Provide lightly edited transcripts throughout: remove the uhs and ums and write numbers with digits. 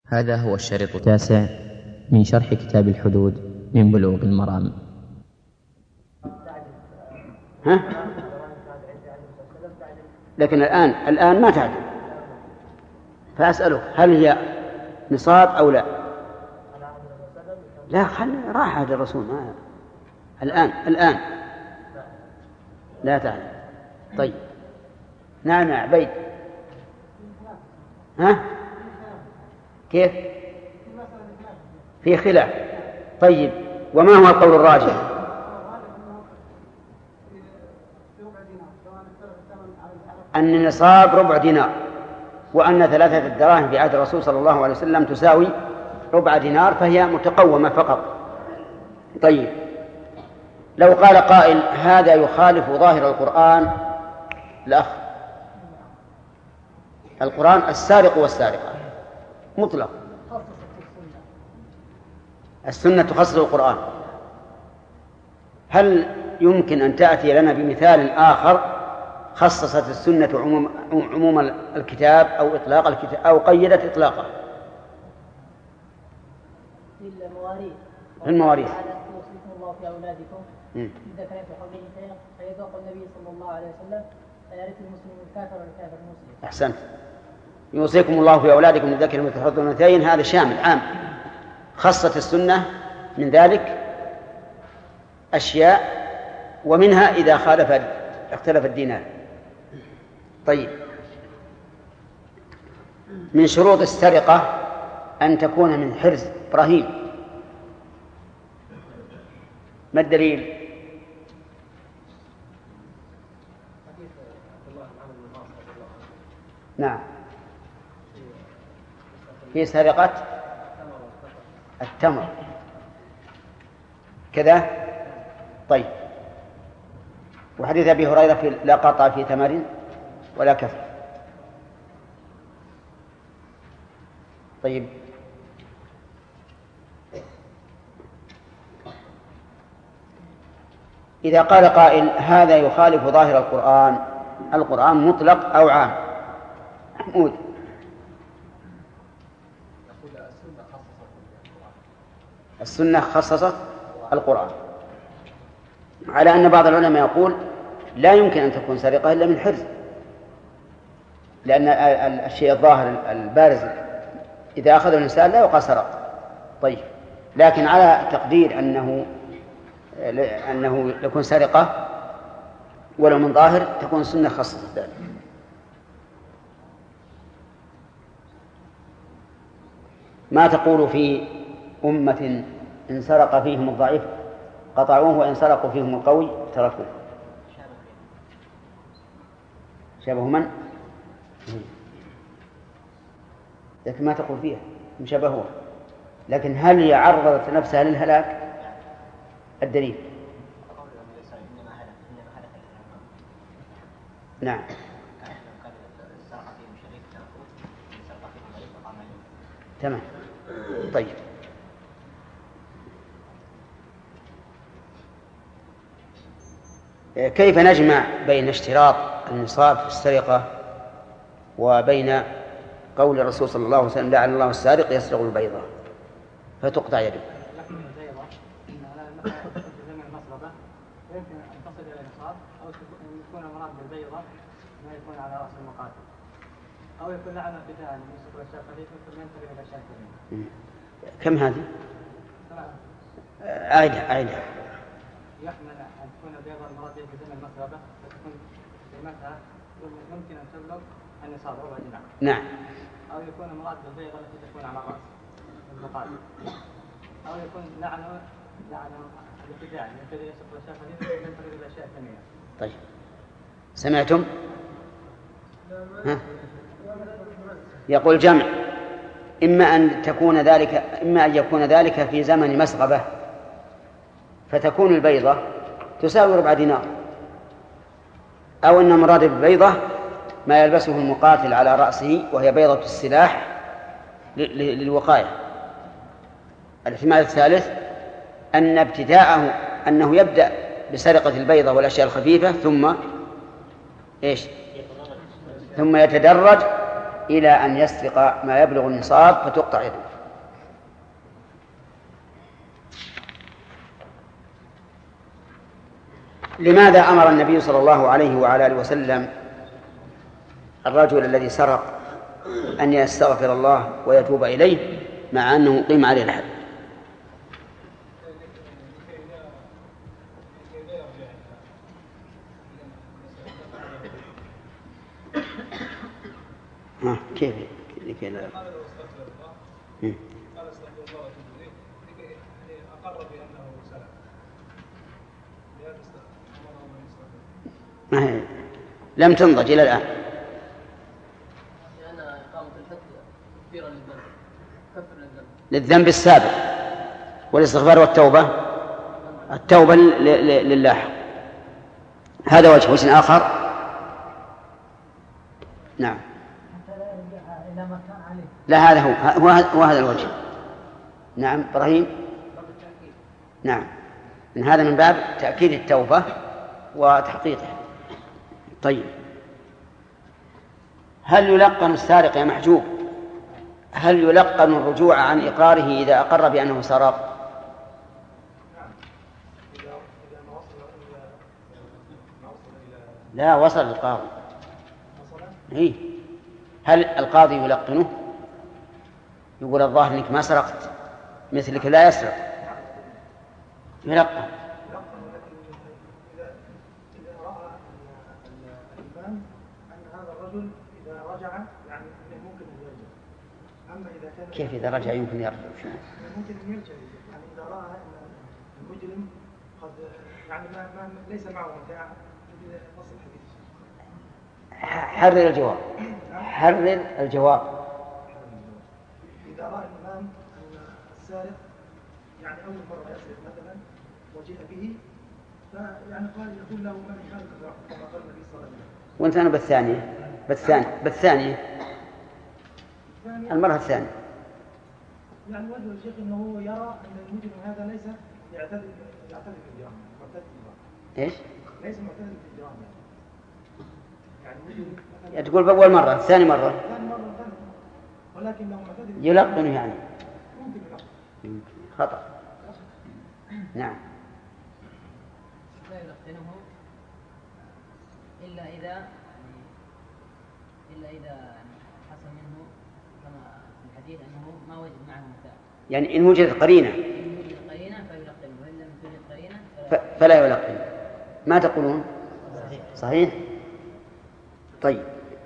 هذا هو الشريط التاسع من شرح كتاب الحدود من بلوغ المرام. لكن الآن ما تعدل، فأسألك هل هي نصاب أو لا؟ لا، راح هذا الرسول ما الآن لا تعدل. طيب نعم يا عبيد. كيف؟ في خلاف. طيب وما هو القول الراجح؟ أن النصاب ربع دينار، وأن 3 دراهم في عهد الرسول صلى الله عليه وسلم تساوي ربع دينار، فهي متقومة فقط. طيب لو قال قائل هذا يخالف ظاهر القرآن، القرآن السارق والسارقة مطلق، السنة تخصص القرآن، هل يمكن أن تأتي لنا بمثال آخر خصصت السنة عموم الكتاب أو إطلاق الكتاب أو قيدت إطلاقه؟ المواريث يوصيكم الله في أولادكم إذا كان في حوله فيذوق النبي صلى الله عليه وسلم فيرث المسلم الكافر والكافر المسلم. أحسنت. يوصيكم الله في أولادكم للذكر مثل حظ الأنثيين، هذا شامل عام، خصت السنة من ذلك أشياء، ومنها إذا اختلف الدينار. طيب من شروط السرقة أن تكون من حرز رهيب، ما الدليل؟ نعم في سرقة التمر كذا. طيب وحديث أبي هريرة في لا قطع في تمر ولا كفر. طيب إذا قال قائل هذا يخالف ظاهر القرآن مطلق أو عام؟ محمود. السنة خصصت القرآن، على أن بعض العلماء يقول لا يمكن أن تكون سرقة إلا من حرز، لأن الشيء الظاهر البارز إذا أخذ الإنسان لا يقال سرق. طيب لكن على تقدير أنه يكون سرقة ولو من ظاهر تكون السنة خاصة ذلك. ما تقول في أمة إن سرق فيهم الضعيف قطعوه وإن سرقوا فيهم القوي تركوه؟ شبه من؟ لكن ما تقول فيها مشابهة، لكن هل هي عرضت نفسها للهلاك؟ الدليل نعم. تمام. طيب كيف نجمع بين اشتراط النصاب في السرقة وبين قول الرسول صلى الله عليه وسلم لعن الله السارق يسرق البيضة فتقطع يده؟ يمكن أن تصل إلى النصاب أو يكون المراد بالبيضة ما يكون على رأس المقاتل، أو يكون لعنة ابتداء من يسرق الأشياء خفيفة ثم ينتبه إلى الأشياء الكبيرة. كم هذه؟ أعيدها. يحمل أن تكون البيضة المراد به بزمن المسربة وتكون قيمتها يمكن أن تبلغ النصاب ربع دينار. نعم. أو يكون المراد بالبيضة التي تكون على رأس المقاتل، أو يكون لعنة الابتداء يبتدئ يسرق الأشياء خفيفة ثم ينتبه إلى الأشياء الكبيرة. طيب سمعتم؟ يقول جمع، إما أن يكون ذلك في زمن مسغبة فتكون البيضة تساوي ربع دينار، أو أن مراد بالبيضة ما يلبسه المقاتل على رأسه وهي بيضة السلاح للوقاية. الاحتمال الثالث أن ابتداءه أنه يبدأ بسرقة البيضة والأشياء الخفيفة ثم يتدرج إلى أن يسرق ما يبلغ النصاب فتقطع يده. لماذا أمر النبي صلى الله عليه وعلى آله وسلم الرجل الذي سرق أن يستغفر الله ويتوب إليه مع أنه قيم عليه الحد؟ كيف لا؟ لم تنضج إلى الآن. لأن إقامة الحد كثيرا للذنب السابق، والاستغفار والتوبة التوبة لله. هذا وجه آخر. نعم. لا هذا هو هذا الوجه. نعم إبراهيم. نعم، من هذا من باب تأكيد التوبة وتحقيقها. طيب، هل يلقن السارق يا محجوب، هل يلقن الرجوع عن إقراره إذا أقر بأنه سرق؟ لا، وصل القاضي. إيه؟ هل القاضي يلقنه يقول الظاهر أنك ما سرقت، مثلك لا يسرق، يلقن. كيف إذا رجع يمكن يرجع؟ ممكن أن يرجع، يعني إذا رأى أن المجرم قد يعني ما ليس معه متاع نص الحديث. حرر الجواب. حرر الجواب. إذا رأى الإمام أن السارق يعني أول مرة يسرق مثلا وجيء به، فيعني قال يقول له من كان كما قال النبي صلى الله عليه وسلم. وأنت أنا بالثانية المرة الثانية. يعني وجه الشيخ أنه يرى أن المجرم هذا ليس يعتد بالجرائم، معتد بالجرائم. إيش؟ ليس معتد بالجرائم. يعني مجرم تقول بأول مرة، ثاني مرة ولكنه معتد يلقن، يعني ممكن يلقن. خطأ. نعم. لا يلقنه إلا إذا حصل منه كما في الحديث أنه ما وجد معه متاع. يعني إن وجدت قرينة. إن وجدت قرينة فيلقنه، وإن لم توجد قرينة فلا يلقنه. ما تقولون؟ صحيح. طيب،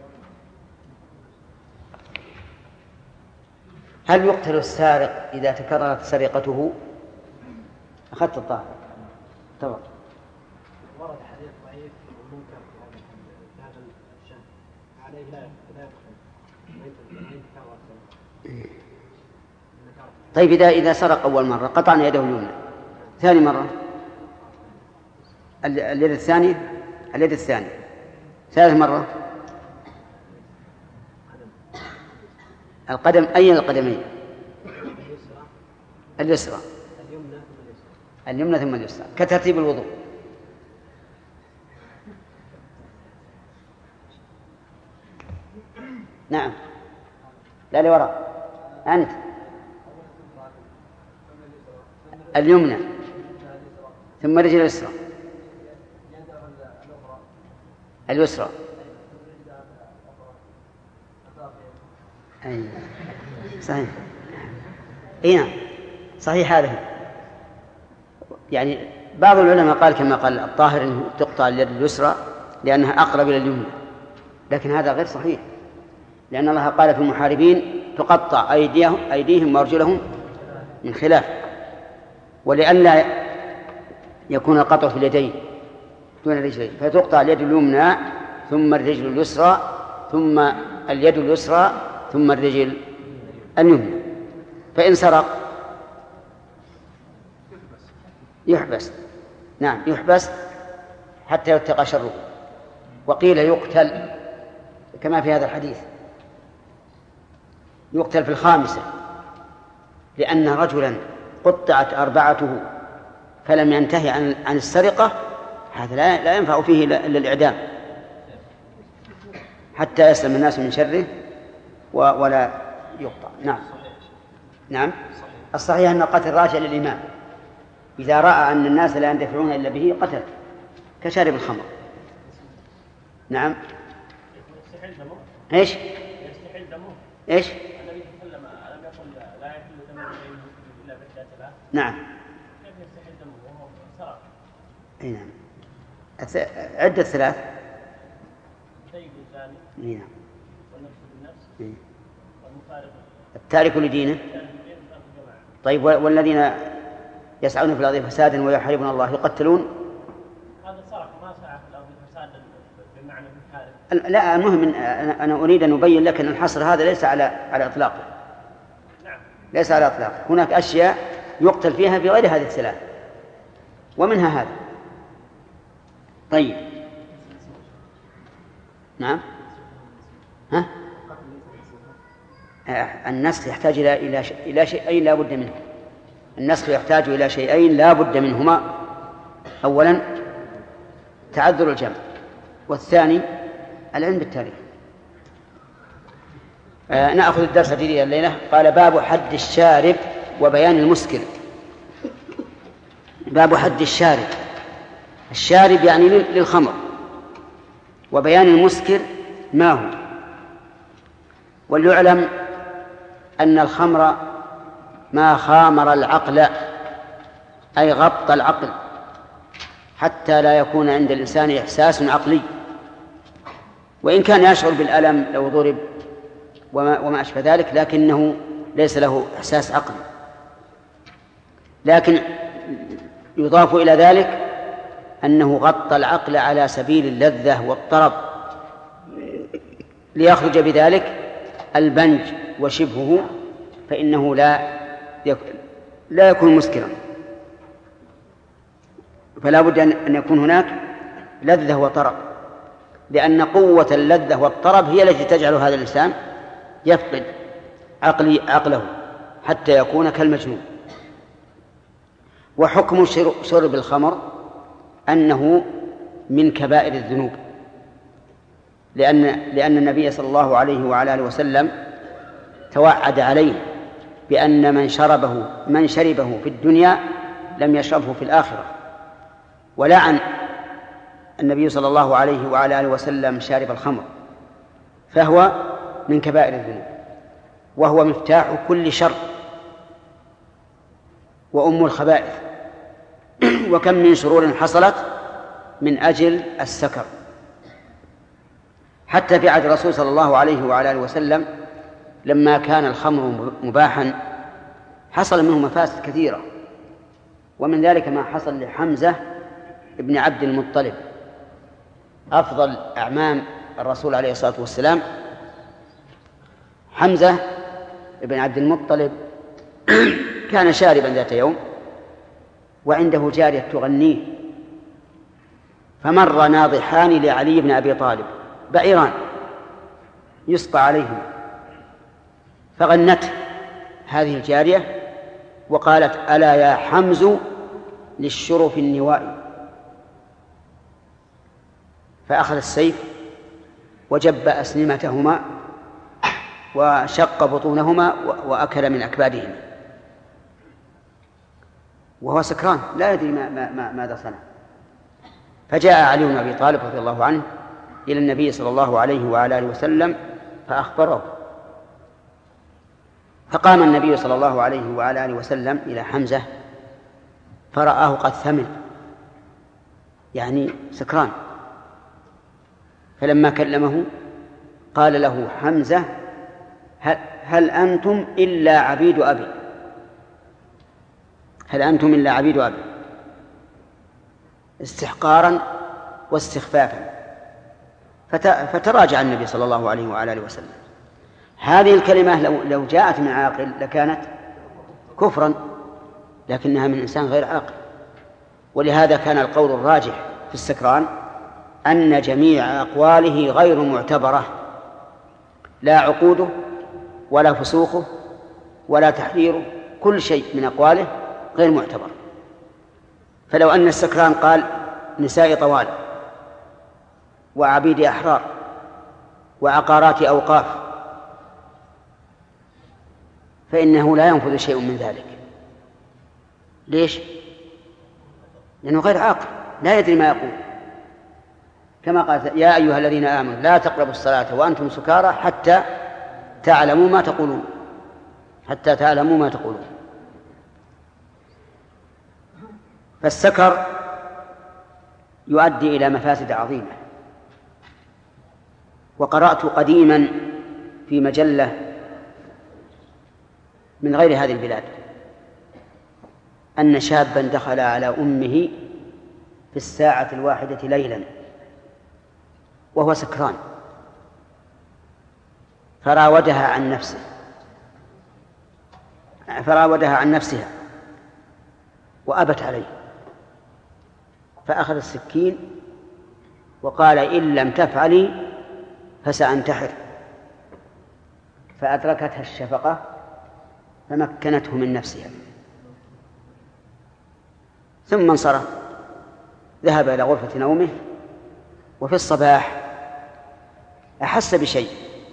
هل يقتل السارق إذا تكررت سرقته؟ أخذت الطاهر. تفضل. ورد حديث ضعيف ومنكر في هذا الشأن، عليه لا يدخل. طيب، إذا سرق أول مرة قطعنا يده اليمنى، ثاني مرة اليد الثانية، ثالث مرة القدم، أي القدمين؟ اليسرى. اليمنى ثم اليسرى كترتيب الوضوء. نعم، لا لوراء. أنت اليمنى ثم الرجل اليسرى. اليسرى. أي صحيح. نعم صحيح. هذا يعني بعض العلماء قال كما قال الطاهر أنه تقطع اليد اليسرى لأنها أقرب إلى اليمنى، لكن هذا غير صحيح، لأن الله قال في المحاربين تقطع أيديهم وأرجلهم من خلاف، ولئلا يكون القطع في اليدين دون الرجلين، فتقطع اليد اليمنى ثم الرجل اليسرى ثم اليد اليسرى ثم الرجل اليمنى. فإن سرق يحبس. نعم يحبس حتى يتقى شره. وقيل يقتل كما في هذا الحديث، يقتل في الخامسة، لأن رجلا قطعت أربعته فلم ينتهي عن السرقة، هذا لا ينفع فيه إلا الإعدام حتى يسلم الناس من شره ولا يقطع. نعم. نعم. الصحيح أن القتل راجع للإمام إذا رأى أن الناس لا يندفعون إلا به قتل كشارب الخمر. نعم. إيش؟ إيش؟ النبي صلى الله عليه وسلم لم يقل لا يحل دم امرئ الا باحدى ثلاث. نعم. كيف يستحل دمه وهو سرق؟ اي نعم. عدة ثلاث. سيد الزاني. اي نعم. والنفس بالنفس. إيه. والمفارق. التارك لدينه. طيب والذين يسعون في الأرض فسادا ويحاربون الله يقتلون. هذا سرق ما سعى في الأرض فسادا بمعنى المحارب. لا، المهم أنا أريد أن أبين لك أن الحصر هذا ليس على إطلاقه. نعم. ليس على إطلاقه. هناك أشياء يقتل فيها بغير هذه الثلاث ومنها هذا. طيب. نعم. ها؟ النسخ يحتاج إلى شيئين لا بد منه. النسخ يحتاج إلى شيئين لا بد منهما. أولا تعذر الجمع، والثاني العلم بالتاريخ. نأخذ الدرس الجديد الليلة. قال باب حد الشارب وبيان المسكر. باب حد الشارب. الشارب يعني للخمر، وبيان المسكر ما هو. وليعلم أن الخمر ما خامر العقل، أي غطى العقل حتى لا يكون عند الإنسان إحساس عقلي، وإن كان يشعر بالألم لو ضرب وما أشبه ذلك، لكنه ليس له إحساس عقلي. لكن يضاف إلى ذلك أنه غطى العقل على سبيل اللذة والطرب ليخرج بذلك البنج وشبهه، فإنه لا يكون مسكرا. فلا بد أن يكون هناك لذة وطرب، لأن قوة اللذة والطرب هي التي تجعل هذا الإنسان يفقد عقله حتى يكون كالمجنون. وحكم شرب الخمر أنه من كبائر الذنوب، لأن النبي صلى الله عليه وعلى آله وسلم توعد عليه بأن من شربه في الدنيا لم يشربه في الآخرة، ولعن النبي صلى الله عليه وعلى آله وسلم شارب الخمر، فهو من كبائر الذنوب، وهو مفتاح كل شر وأم الخبائث. وكم من شرور حصلت من أجل السكر. حتى في عهد الرسول صلى الله عليه وعلى آله وسلم لما كان الخمر مباحا حصل منه مفاسد كثيرة، ومن ذلك ما حصل لحمزة ابن عبد المطلب أفضل أعمام الرسول عليه الصلاة والسلام. حمزة ابن عبد المطلب كان شاربا ذات يوم وعنده جارية تغنيه، فمر ناضحان لعلي بن أبي طالب بعيران يسقى عليهم، فغنته هذه الجارية وقالت: ألا يا حمز للشرف النوائي. فأخذ السيف وجب أسنمتهما وشق بطونهما وأكل من أكبادهما وهو سكران لا يدري ماذا صنع. فجاء علي بن أبي طالب رضي الله عنه إلى النبي صلى الله عليه وعلى آله وسلم فأخبره، فقام النبي صلى الله عليه وعلى آله وسلم إلى حمزة فرآه قد ثمن، يعني سكران، فلما كلمه قال له حمزة: هل أنتم إلا عبيد أبي؟ هل أنتم إلا عبيد أبي؟ استحقارا واستخفافا. فتراجع النبي صلى الله عليه وعلى آله وسلم. هذه الكلمة لو جاءت من عاقل لكانت كفرا، لكنها من إنسان غير عاقل. ولهذا كان القول الراجح في السكران أن جميع أقواله غير معتبرة، لا عقوده ولا فسوقه ولا تحريره، كل شيء من أقواله غير معتبر. فلو أن السكران قال: نساء طوال وعبيد أحرار وعقارات أوقاف فإنه لا ينفذ شيء من ذلك. ليش؟ لأنه غير عاقل لا يدري ما يقول، كما قال يا أيها الذين آمنوا لا تقربوا الصلاة وأنتم سكارى حتى تعلموا ما تقولون، حتى تعلموا ما تقولون. فالسكر يؤدي إلى مفاسد عظيمة. وقرأت قديما في مجلة من غير هذه البلاد أن شابا دخل على أمه في 1:00 ليلا وهو سكران، فراودها عن نفسها وأبت عليه، فأخذ السكين وقال إن لم تفعلي فسأنتحر، فأدركتها الشفقة فمكنته من نفسها، ثم انصرف ذهب إلى غرفة نومه، وفي الصباح أحس بشيء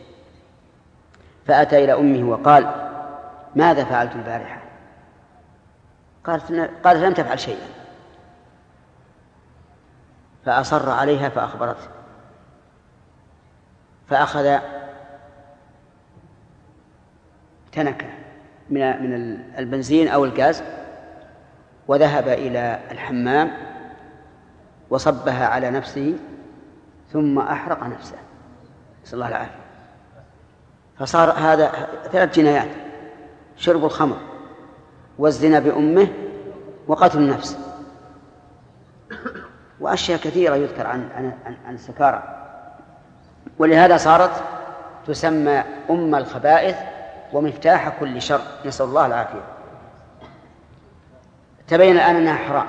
فأتى إلى أمه وقال ماذا فعلت البارحة؟ قالت لم تفعل شيئا، فأصر عليها فأخبرته، فأخذ تنكة من البنزين أو الغاز وذهب إلى الحمام وصبها على نفسه ثم أحرق نفسه، نسأل الله العافية. فصار هذا 3 جنايات: شرب الخمر والزنا بأمه وقتل النفس، وأشياء كثيرة يذكر عن السكارى. ولهذا صارت تسمى أم الخبائث ومفتاح كل شر، نسأل الله العافية. تبين الآن أنها حرام.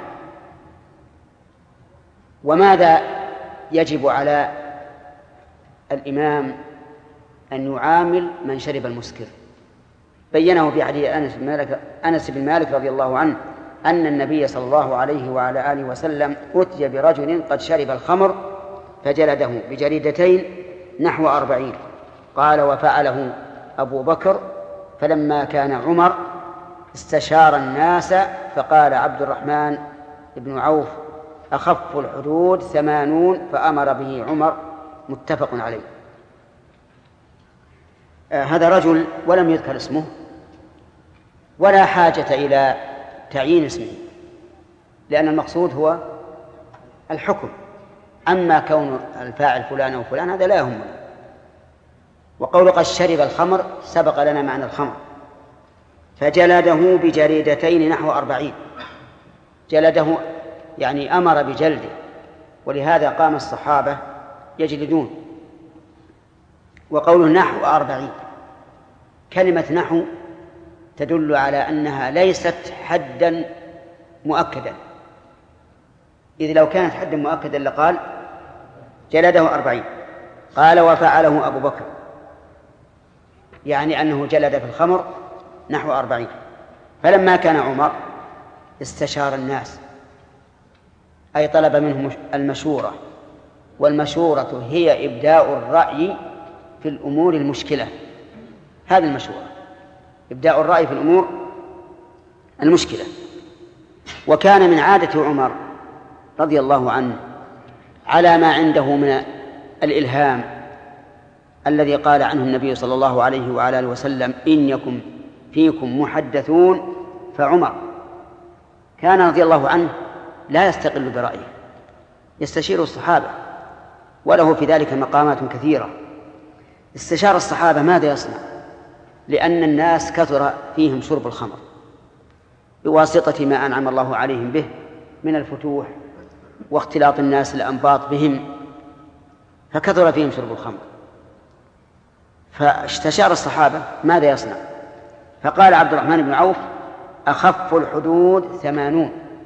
وماذا يجب على الإمام أن يعامل من شرب المسكر؟ بينه في حديث أنس بن مالك رضي الله عنه أن النبي صلى الله عليه وعلى آله وسلم أتي برجل قد شرب الخمر فجلده بجريدتين نحو 40. قال وفعله أبو بكر، فلما كان عمر استشار الناس فقال عبد الرحمن بن عوف أخف الحدود 80، فأمر به عمر، متفق عليه. هذا رجل ولم يذكر اسمه ولا حاجة إلى تعيين اسمه، لأن المقصود هو الحكم. أما كون الفاعل فلان أو فلان هذا لا يهمنا. وقول قد شرب الخمر سبق لنا معنى الخمر، فجلده بجريدتين نحو 40. جلده يعني أمر بجلده، ولهذا قام الصحابة يجلدون. وقوله نحو 40، كلمة نحو تدل على أنها ليست حدا مؤكدا، إذ لو كانت حدا مؤكدا لقال جلده 40. قال وفعله أبو بكر، يعني أنه جلد في الخمر نحو 40. فلما كان عمر استشار الناس، أي طلب منهم المشورة، والمشورة هي إبداء الرأي في الأمور المشكلة. هذه المشورة، إبداء الرأي في الأمور المشكلة. وكان من عادة عمر رضي الله عنه على ما عنده من الإلهام الذي قال عنه النبي صلى الله عليه وعلى آله وسلم إن يكن فيكم محدثون فعمر، كان رضي الله عنه لا يستقل برأيه، يستشير الصحابة، وله في ذلك مقامات كثيرة. استشار الصحابة ماذا يصنع، لأن الناس كثر فيهم شرب الخمر بواسطة ما أنعم الله عليهم به من الفتوح واختلاط الناس الأنباط بهم، فكثر فيهم شرب الخمر. فاستشار الصحابة ماذا يصنع، فقال عبد الرحمن بن عوف أخف الحدود 80،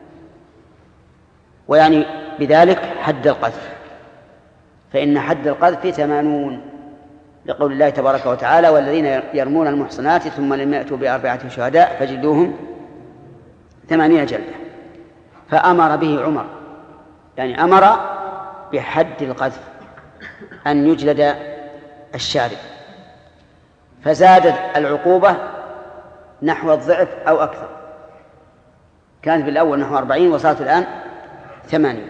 ويعني بذلك حد القذف، فإن حد القذف 80، لقول الله تبارك وتعالى والذين يرمون المحصنات ثم لم يأتوا ب4 شهداء فجلدوهم 80 جلدة. فأمر به عمر، يعني أمر بحد القذف، أن يجلد الشارب، فزادت العقوبة نحو الضعف أو أكثر. كانت بالأول نحو 40 وصارت الآن 80.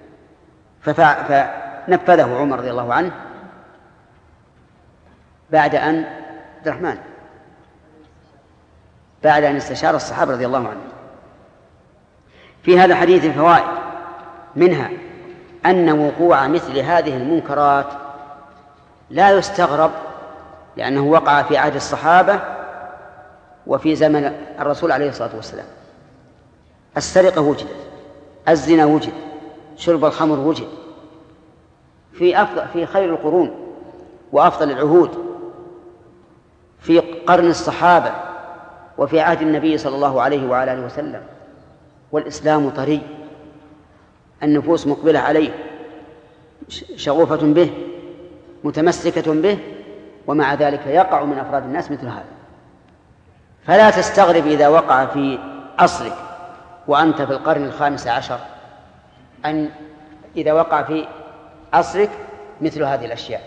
فنفذه عمر رضي الله عنه بعد أن عبد الرحمن بعد أن استشار الصحابة رضي الله عنهم. في هذا الحديث فوائد، منها أن وقوع مثل هذه المنكرات لا يستغرب، لأنه وقع في عهد الصحابة وفي زمن الرسول عليه الصلاة والسلام. السرقة وجدت، الزنا وجد، شرب الخمر وجد في خير القرون وأفضل العهود، في قرن الصحابة وفي عهد النبي صلى الله عليه وعلى آله وسلم، والإسلام طري، النفوس مقبلة عليه شغوفة به متمسكة به، ومع ذلك يقع من أفراد الناس مثل هذا. فلا تستغرب إذا وقع في عصرك وأنت في القرن 15 أن إذا وقع في عصرك مثل هذه الأشياء،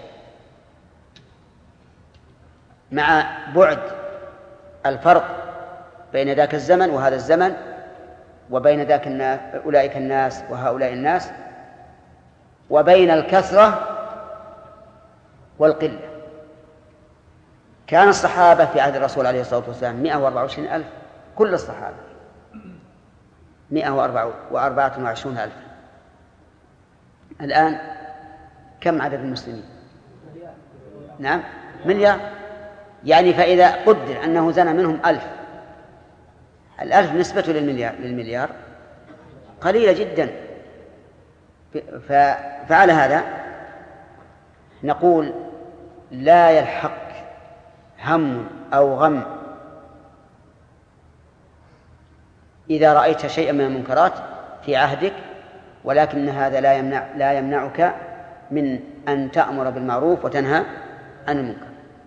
مع بعد الفرق بين ذاك الزمن وهذا الزمن، وبين ذاك الناس أولئك الناس وهؤلاء الناس، وبين الكثرة والقلة. كان الصحابة في عهد الرسول عليه الصلاة والسلام 124,000، كل الصحابة 124,000. الآن كم عدد المسلمين؟ نعم 1,000,000,000. يعني فإذا قدر أنه زنى منهم 1000، 1000 نسبة للمليار قليلة جدا. فعلى هذا نقول لا يلحق هم أو غم إذا رأيت شيئا من المنكرات في عهدك، ولكن هذا لا يمنعك من أن تأمر بالمعروف وتنهى عن المنكر.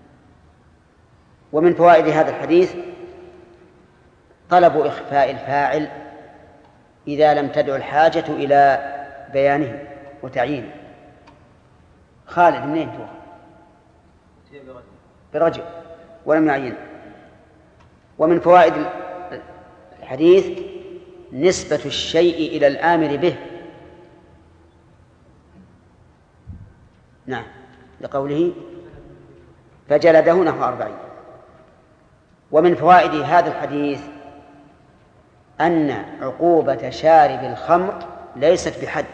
ومن فوائد هذا الحديث طلب إخفاء الفاعل إذا لم تدع الحاجة إلى بيانه وتعيينه. خالد منين هو؟ برجل ولم يعين. ومن فوائد الحديث نسبة الشيء إلى الآمر به. نعم، لقوله فجلده نحو 40. ومن فوائد هذا الحديث أن عقوبة شارب الخمر ليست بحد،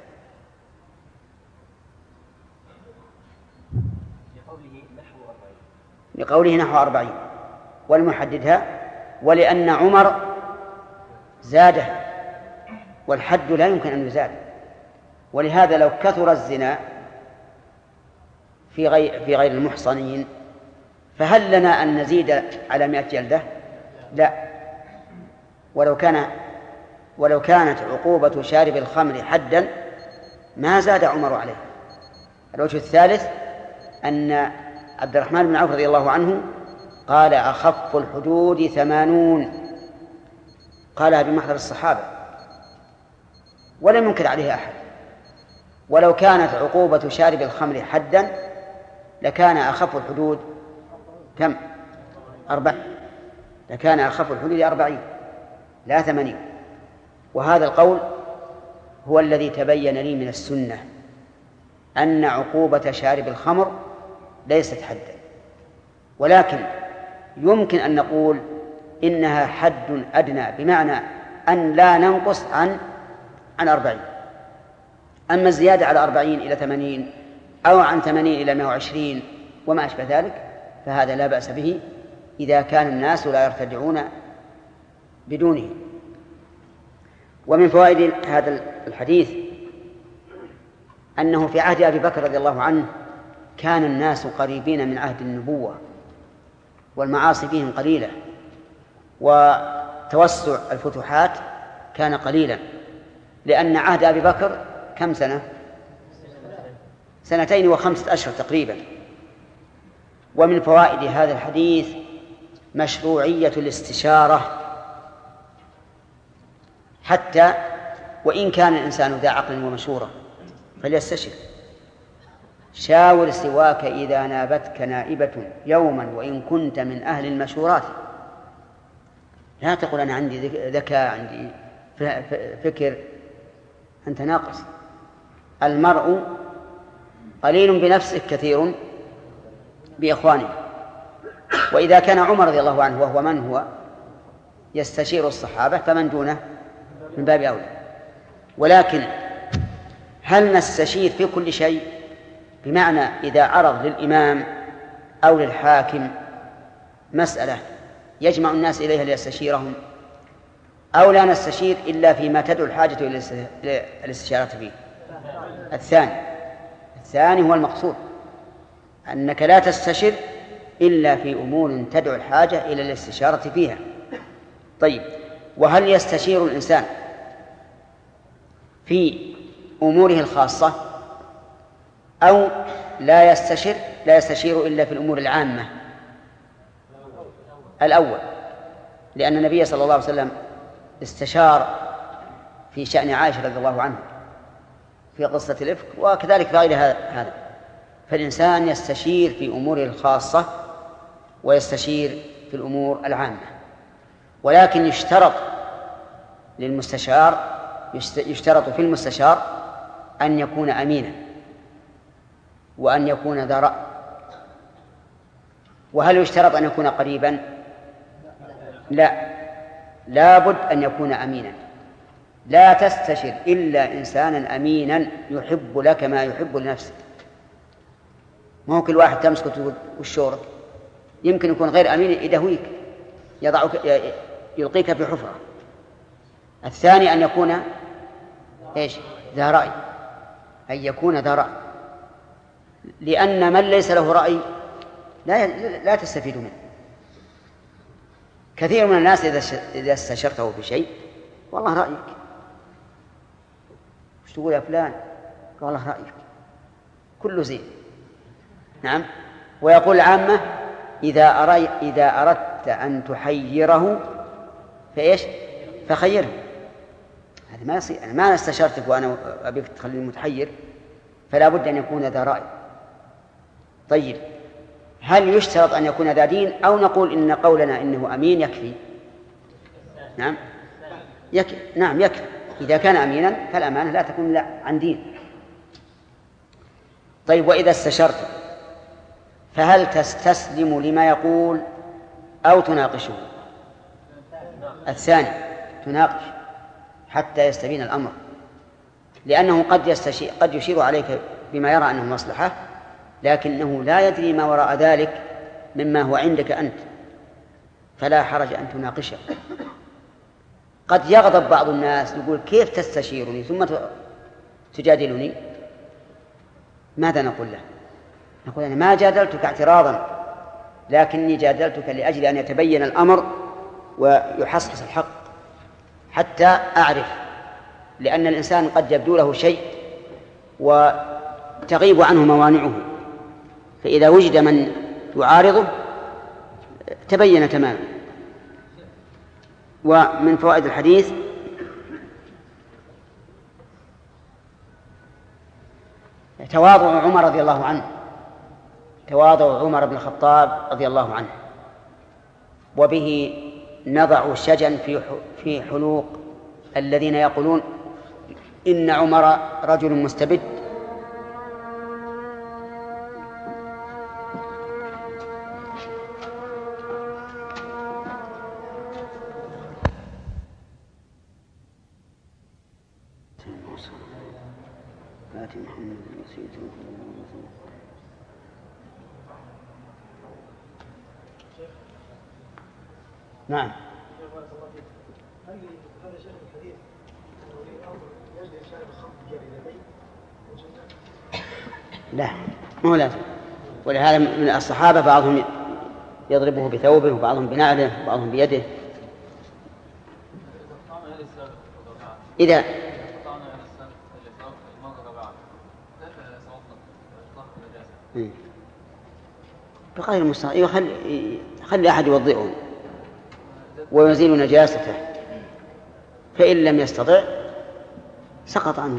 لقوله نحو 40 ولم يحددها، ولأن عمر زاده، والحد لا يمكن أن يزاد. ولهذا لو كثر الزنا في غير المحصنين فهل لنا أن نزيد على 100 جلدة؟ لا. ولو كانت عقوبة شارب الخمر حدا ما زاد عمر عليه. الوجه الثالث أن عبد الرحمن بن عوف رضي الله عنه قال أخف الحدود 80، قالها بمحضر الصحابة ولم ينكر عليه أحد. ولو كانت عقوبة شارب الخمر حدا لكان أخف الحدود كم؟ 40. لكان أخف الحدود 40 لا 80. وهذا القول هو الذي تبين لي من السنة، أن عقوبة شارب الخمر ليست حدا، ولكن يمكن أن نقول إنها حد أدنى، بمعنى أن لا ننقص عن 40. أما الزيادة على 40 إلى 80 أو عن 80 إلى 120 وما أشبه ذلك فهذا لا بأس به إذا كان الناس لا يرتدعون بدونه. ومن فوائد هذا الحديث أنه في عهد أبي بكر رضي الله عنه كان الناس قريبين من عهد النبوة والمعاصي فيهم قليلة، وتوسع الفتوحات كان قليلا، لأن عهد أبي بكر كم سنة؟ 2 و5 أشهر تقريبا. ومن فوائد هذا الحديث مشروعية الاستشارة، حتى وإن كان الإنسان ذا عقل ومشورة فليستشر. شاور سواك إذا نابتك نائبة يوما وإن كنت من أهل المشورات. لا تقول أنا عندي ذكاء، عندي فكر، أنت ناقص. المرء قليل بنفسه كثير بإخوانه. وإذا كان عمر رضي الله عنه وهو من هو يستشير الصحابة فمن دونه من باب أولى. ولكن هل نستشير في كل شيء؟ بمعنى إذا عرض للإمام أو للحاكم مسألة يجمع الناس إليها ليستشيرهم، أو لا نستشير إلا فيما تدعو الحاجة إلى الاستشارة فيه؟ الثاني هو المقصود، أنك لا تستشر إلا في أمور تدعو الحاجة إلى الاستشارة فيها. طيب، وهل يستشير الإنسان في أموره الخاصة أو لا يستشير إلا في الأمور العامة؟ الأول، لأن النبي صلى الله عليه وسلم استشار في شأن عائشة رضي الله عنها في قصة الإفك، وكذلك في غير هذا. فالإنسان يستشير في أموره الخاصة ويستشير في الأمور العامة، ولكن يشترط في المستشار أن يكون أمينا وأن يكون ذا رأي. وهل يشترط أن يكون قريبا؟ لا بد أن يكون أمينا. لا تستشر إلا إنسانا أمينا يحب لك ما يحب لنفسك. ما هو كل واحد تمسك والشورك، يمكن يكون غير أمين يدهويك، يلقيك في حفرة. الثاني أن يكون ذا رأي، أن يكون ذا رأي، لأن من ليس له رأي لا تستفيد منه. كثير من الناس إذا استشرته في شيء والله رأيك، وش تقول يا فلان؟ والله رأيك كله زين. نعم. ويقول العامة إذا أردت أن تحيره فخيره. هذا ما يصير. أنا ما استشرتك وأنا أبيك تخليني متحير، فلا بد أن يكون ذا رأي. طيب، هل يشترط أن يكون ذا دين أو نقول إن قولنا إنه أمين يكفي؟ نعم يكفي. إذا كان أمينا فالأمانة لا تكون عن دين. طيب، وإذا استشرت فهل تستسلم لما يقول أو تناقشه؟ الثاني، تناقش حتى يستبين الأمر، لأنه قد يشير عليك بما يرى أنه مصلحة، لكنه لا يدري ما وراء ذلك مما هو عندك أنت، فلا حرج أن تناقشه. قد يغضب بعض الناس يقول كيف تستشيرني ثم تجادلني؟ ماذا نقول له؟ نقول أنا ما جادلتك اعتراضا، لكني جادلتك لأجل أن يتبين الأمر ويحصحص الحق حتى أعرف، لأن الإنسان قد يبدو له شيء وتغيب عنه موانعه، فإذا وجد من يعارضه تبين تماما. ومن فوائد الحديث تواضع عمر رضي الله عنه، تواضع عمر بن الخطاب رضي الله عنه، وبه نضع شجا في حلوق الذين يقولون إن عمر رجل مستبد. نعم. هل هذا شيء الحديث يجري الشارب الخمر بيديه؟ لا، مو لازم. ولهذا من الصحابة بعضهم يضربه بثوبه وبعضهم بنعله وبعضهم بيده. إذا بغير المستطيع خلي أحد يوضئه ويزيل نجاسته، فإن لم يستطع سقط عنه.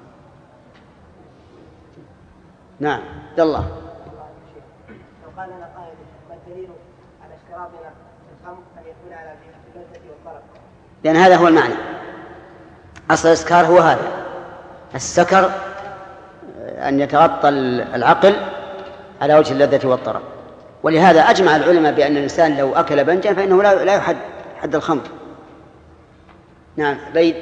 نعم. الله. لو قال لنا قائل ما الدليل على اشتراطنا الخمر أن يكون على اللذة والطرب. لأن هذا هو المعنى. أصل الإسكار هو هذا، السكر أن يتغطى العقل على وجه اللذة والطرب. ولهذا أجمع العلماء بأن الإنسان لو أكل بنجا فإنه لا يحد حد الخمر. نعم بيد.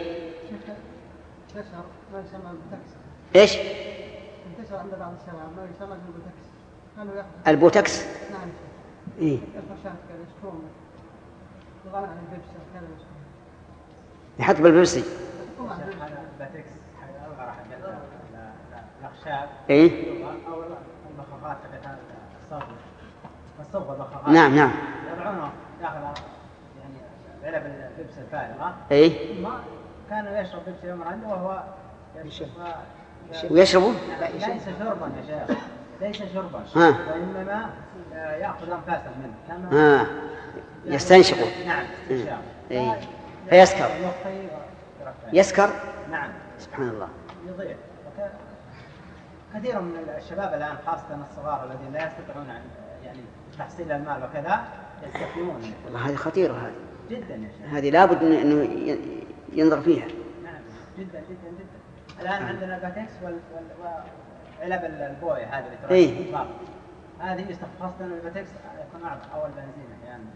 ما يسمى البوتكس. إيش؟ انتشر عند بعض الشباب ما يسمى البوتكس. قالوا يأخذ. البوتكس. نعم. إيه. الفرشات كذا يشكون. يضعون على البيبسي كذا يشكون. يحط بالبيبسي. البوتكس هذا راح يجلد الأخشاب. إيه. أو البخاخات حقت الصوب البخاخات. نعم نعم. يضعونه داخل يعني علب البيبسي الفارغة. إيه. ما كان يشرب بيبسي يوم عنده وهو ويشربوا؟ ليس شربا يا شيخ، ليس شربا، وإنما يأخذ أنفاسا منه كما يستنشقوا. نعم استنشاق. إيه. فيسكر. يسكر. نعم. سبحان الله. يضيع. كثير من الشباب الآن خاصة الصغار الذين لا يستطيعون يعني تحصيل المال وكذا يستخدمون. والله هذه خطيرة هذه. جدا يا شيخ. هذه لابد إنه ينظر فيها. نعم جدا جدا جدا. الآن عندنا الباتكس وعلب البوية هذه اللي ترى. إيه. هذه يستخدم خاصة الباتكس يكون أعظم أول بنزين يعني.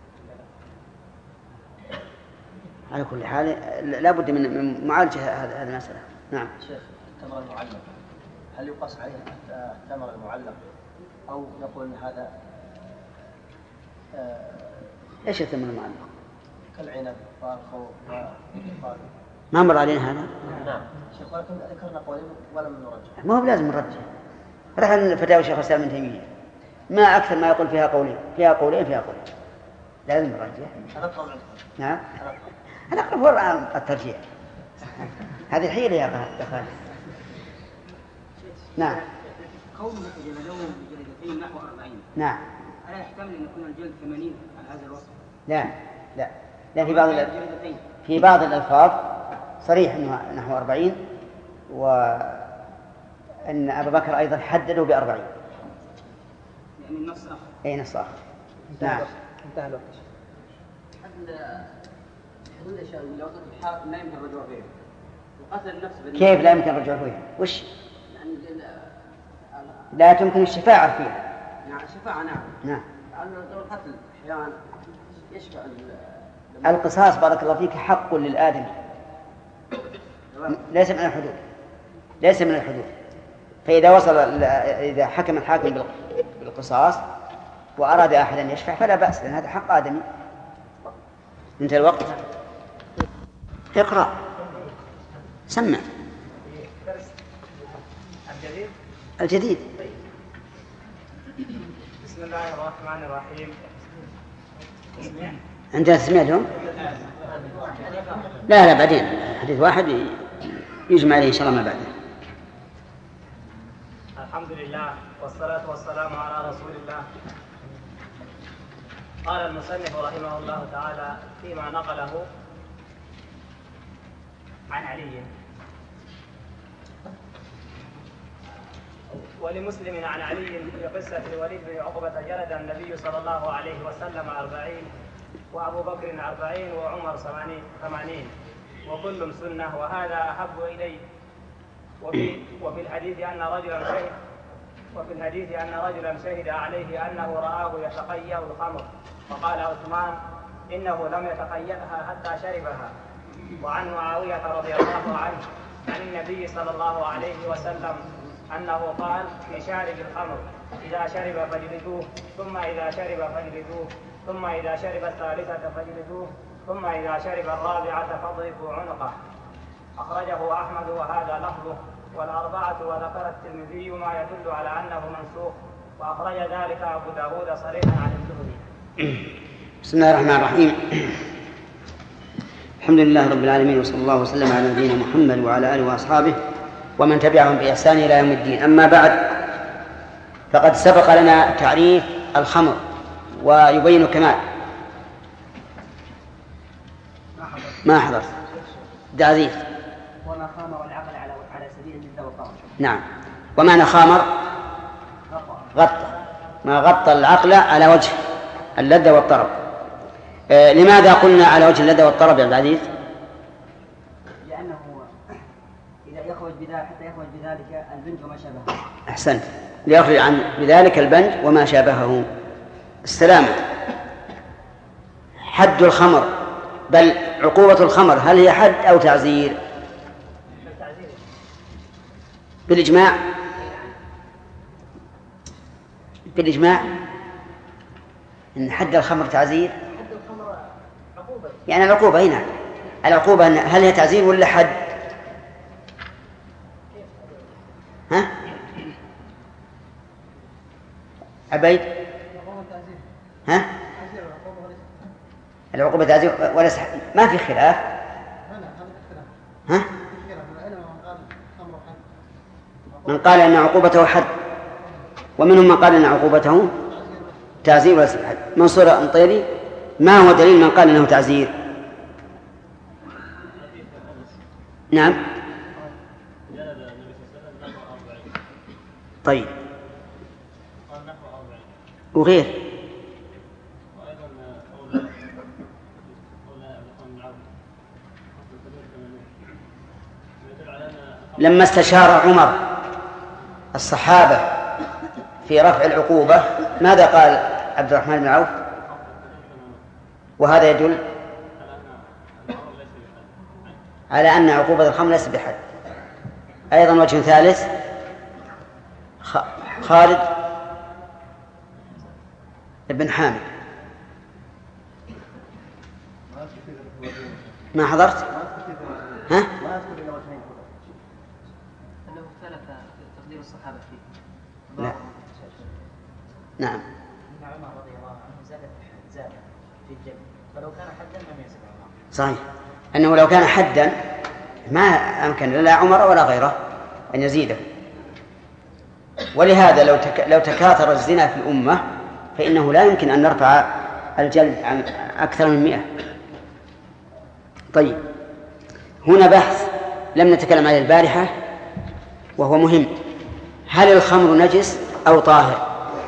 على كل حال لابد من معالجة هذه المسألة. نعم. شيخ التمر المعلق هل يقاس عليه التمر المعلق أو نقول هذا إيش التمر المعلق؟ كالعنب والخوخ والفاضل. ما مر علينا هذا؟ نعم شيخ ولكن ذكرنا قولين ولم نرجح. ما هو بلازم نرجح. رحل فتاوى شيخ الإسلام ابن تيمية ما أكثر ما يقول فيها قولين فيها قولين لازم نرجح. أنا أقرب عندكم. نعم. أنا أقرب ورع الترجيح. هذه الحيلة يا خالد. نعم. قوله جلدوهم بجلدتين نحو 40. نعم. ألا يحتمل أن يكون الجلد 80 على هذا الوصف؟ لا في بعض الألفاظ صريح أنه نحو 40 وأن أبا بكر أيضا حدده ب40. يعني النص آخر. أي نص آخر. نعم. انتهى الوقت. حدود الأشياء لو الحاكم لا يمكن الرجوع فيها. وقتل النفس. كيف لا يمكن الرجوع فيها؟ وش؟ لا تمكن الشفاعة فيها. نعم الشفاعة نعم. القتل أحيانا يشفع. القصاص بارك الله فيك حق للآدم ليس من الحدود. فإذا إذا حكم الحاكم بالقصاص وأراد أحد أن يشفع فلا بأس لأن هذا حق آدمي. انتهى الوقت. اقرأ سمع. الجديد. بسم الله الرحمن الرحيم. عندنا تسميع لهم؟ لا بعدين حديث واحد يجمع عليه إن شاء الله ما بعده. الحمد لله والصلاة والسلام على رسول الله. قال المصنف رحمه الله تعالى فيما نقله عن علي ولمسلم عن علي في قصة الوليد بن عقبة جلد النبي صلى الله عليه وسلم 40 وأبو بكر 40 وعمر 80 وكل سنة وهذا أحب إليه. وفي الحديث أن رجلا شهد عليه أنه رآه يتقيأ الخمر فقال عثمان إنه لم يتقيأها حتى شربها. وعن معاوية رضي الله عنه عن النبي صلى الله عليه وسلم أنه قال في شارب الخمر إذا شرب فاجلدوه ثم إذا شرب فاجلدوه ثم إذا شرب الثالثة فاجلدوه ثم إذا شرب الرابعة فاضربوا عنقه. أخرجه أحمد وهذا لفظه والأربعة وذكر الترمذي ما يدل على أنه منسوخ وأخرج ذلك أبو داود صريحا عن الزهري. بسم الله الرحمن الرحيم. الحمد لله رب العالمين وصلى الله وسلم على نبينا محمد وعلى آله وأصحابه ومن تبعهم بإحسان إلى يوم الدين. أما بعد فقد سبق لنا تعريف الخمر ويبين كمال ما حضر عزيز. وما خامر العقل على سبيل اللذة والطرب. نعم. ومعنى خامر غطى ما غطى العقل على وجه اللذة والطرب. لماذا قلنا على وجه اللذة والطرب يا العزيز؟ لأنه إذا يخرج حتى يخرج بذلك البنج وما شابهه. أحسنت، ليخرج عن بذلك البنج وما شابهه. السلامة. حد الخمر، بل عقوبة الخمر، هل هي حد أو تعزير؟ بالإجماع. بالإجماع إن حد الخمر تعزير. حد الخمر عقوبة. يعني العقوبة هنا، العقوبة هل هي تعزير ولا حد؟ ها؟ عبيد؟ ها؟ العقوبة تعزير وليس، ما في خلاف. ها؟ من قال أن عقوبته حد، ومنهم من قال أن عقوبته تعزير وليس حد. منصور الأنطيري ما هو دليل من قال أنه تعزير؟ نعم. طيب وغير لما استشار عمر الصحابة في رفع العقوبة ماذا قال عبد الرحمن بن عوف؟ وهذا يدل على أن عقوبة الخمر ليس بحد. أيضا وجه ثالث، خالد بن حامد. ما حضرت؟ ها؟ أنه اختلف تقدير الصحابة فيه. لا. نعم. ابن عمر رضي الله عنه زاد في الجبل، فلو كان حدا لم يزد عمر. صحيح، أنه لو كان حدا ما أمكن لا عمر ولا غيره أن يزيده. ولهذا لو تكاثر الزنا في الأمة فإنه لا يمكن أن نرفع الجلد عن أكثر من 100. طيب، هنا بحث لم نتكلم عليه البارحة وهو مهم: هل الخمر نجس أو طاهر؟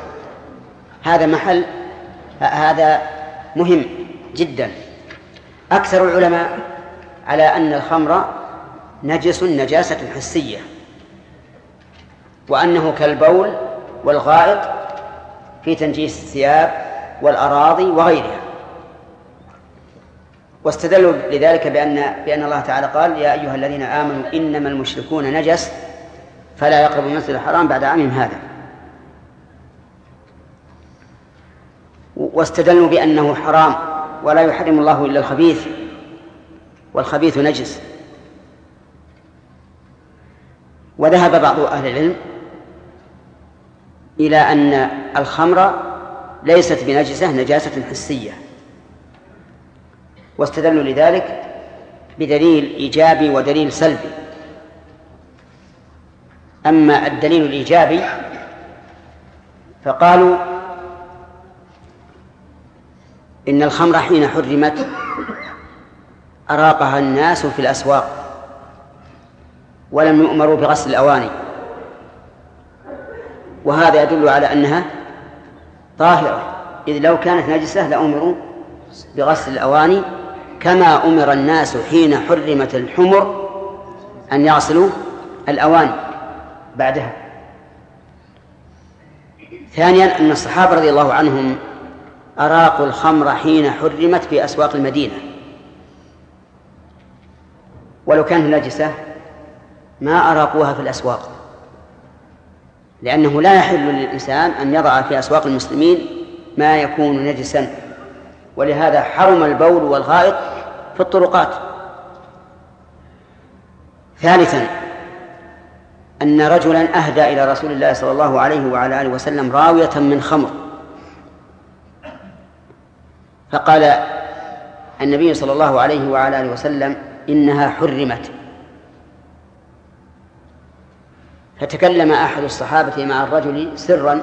هذا مهم جدا. أكثر العلماء على أن الخمر نجس نجاسة حسية، وأنه كالبول والغائط في تنجيس الثياب والأراضي وغيرها. واستدلوا لذلك بأن الله تعالى قال: يا أيها الذين آمنوا إنما المشركون نجس فلا يقربوا المسجد الحرام بعد عامهم هذا. واستدلوا بأنه حرام ولا يحرم الله إلا الخبيث، والخبيث نجس. وذهب بعض أهل العلم إلى أن الخمر ليست بنجسة نجاسة حسية، واستدلوا لذلك بدليل إيجابي ودليل سلبي. أما الدليل الإيجابي فقالوا إن الخمر حين حرمت أراقها الناس في الأسواق ولم يؤمروا بغسل الأواني، وهذا يدل على أنها طاهرة، إذ لو كانت نجسة لأمروا بغسل الأواني، كما أمر الناس حين حرمت الحمر أن يغسلوا الأواني بعدها. ثانيا، أن الصحابة رضي الله عنهم أراقوا الخمر حين حرمت في أسواق المدينة، ولو كانت نجسة ما أراقوها في الأسواق، لأنه لا يحل للإنسان أن يضع في أسواق المسلمين ما يكون نجسا، ولهذا حرم البول والغائط في الطرقات. ثالثا، أن رجلا أهدى إلى رسول الله صلى الله عليه وعلى آله وسلم راوية من خمر، فقال النبي صلى الله عليه وعلى آله وسلم: إنها حرمت. فتكلم أحد الصحابة مع الرجل سرا،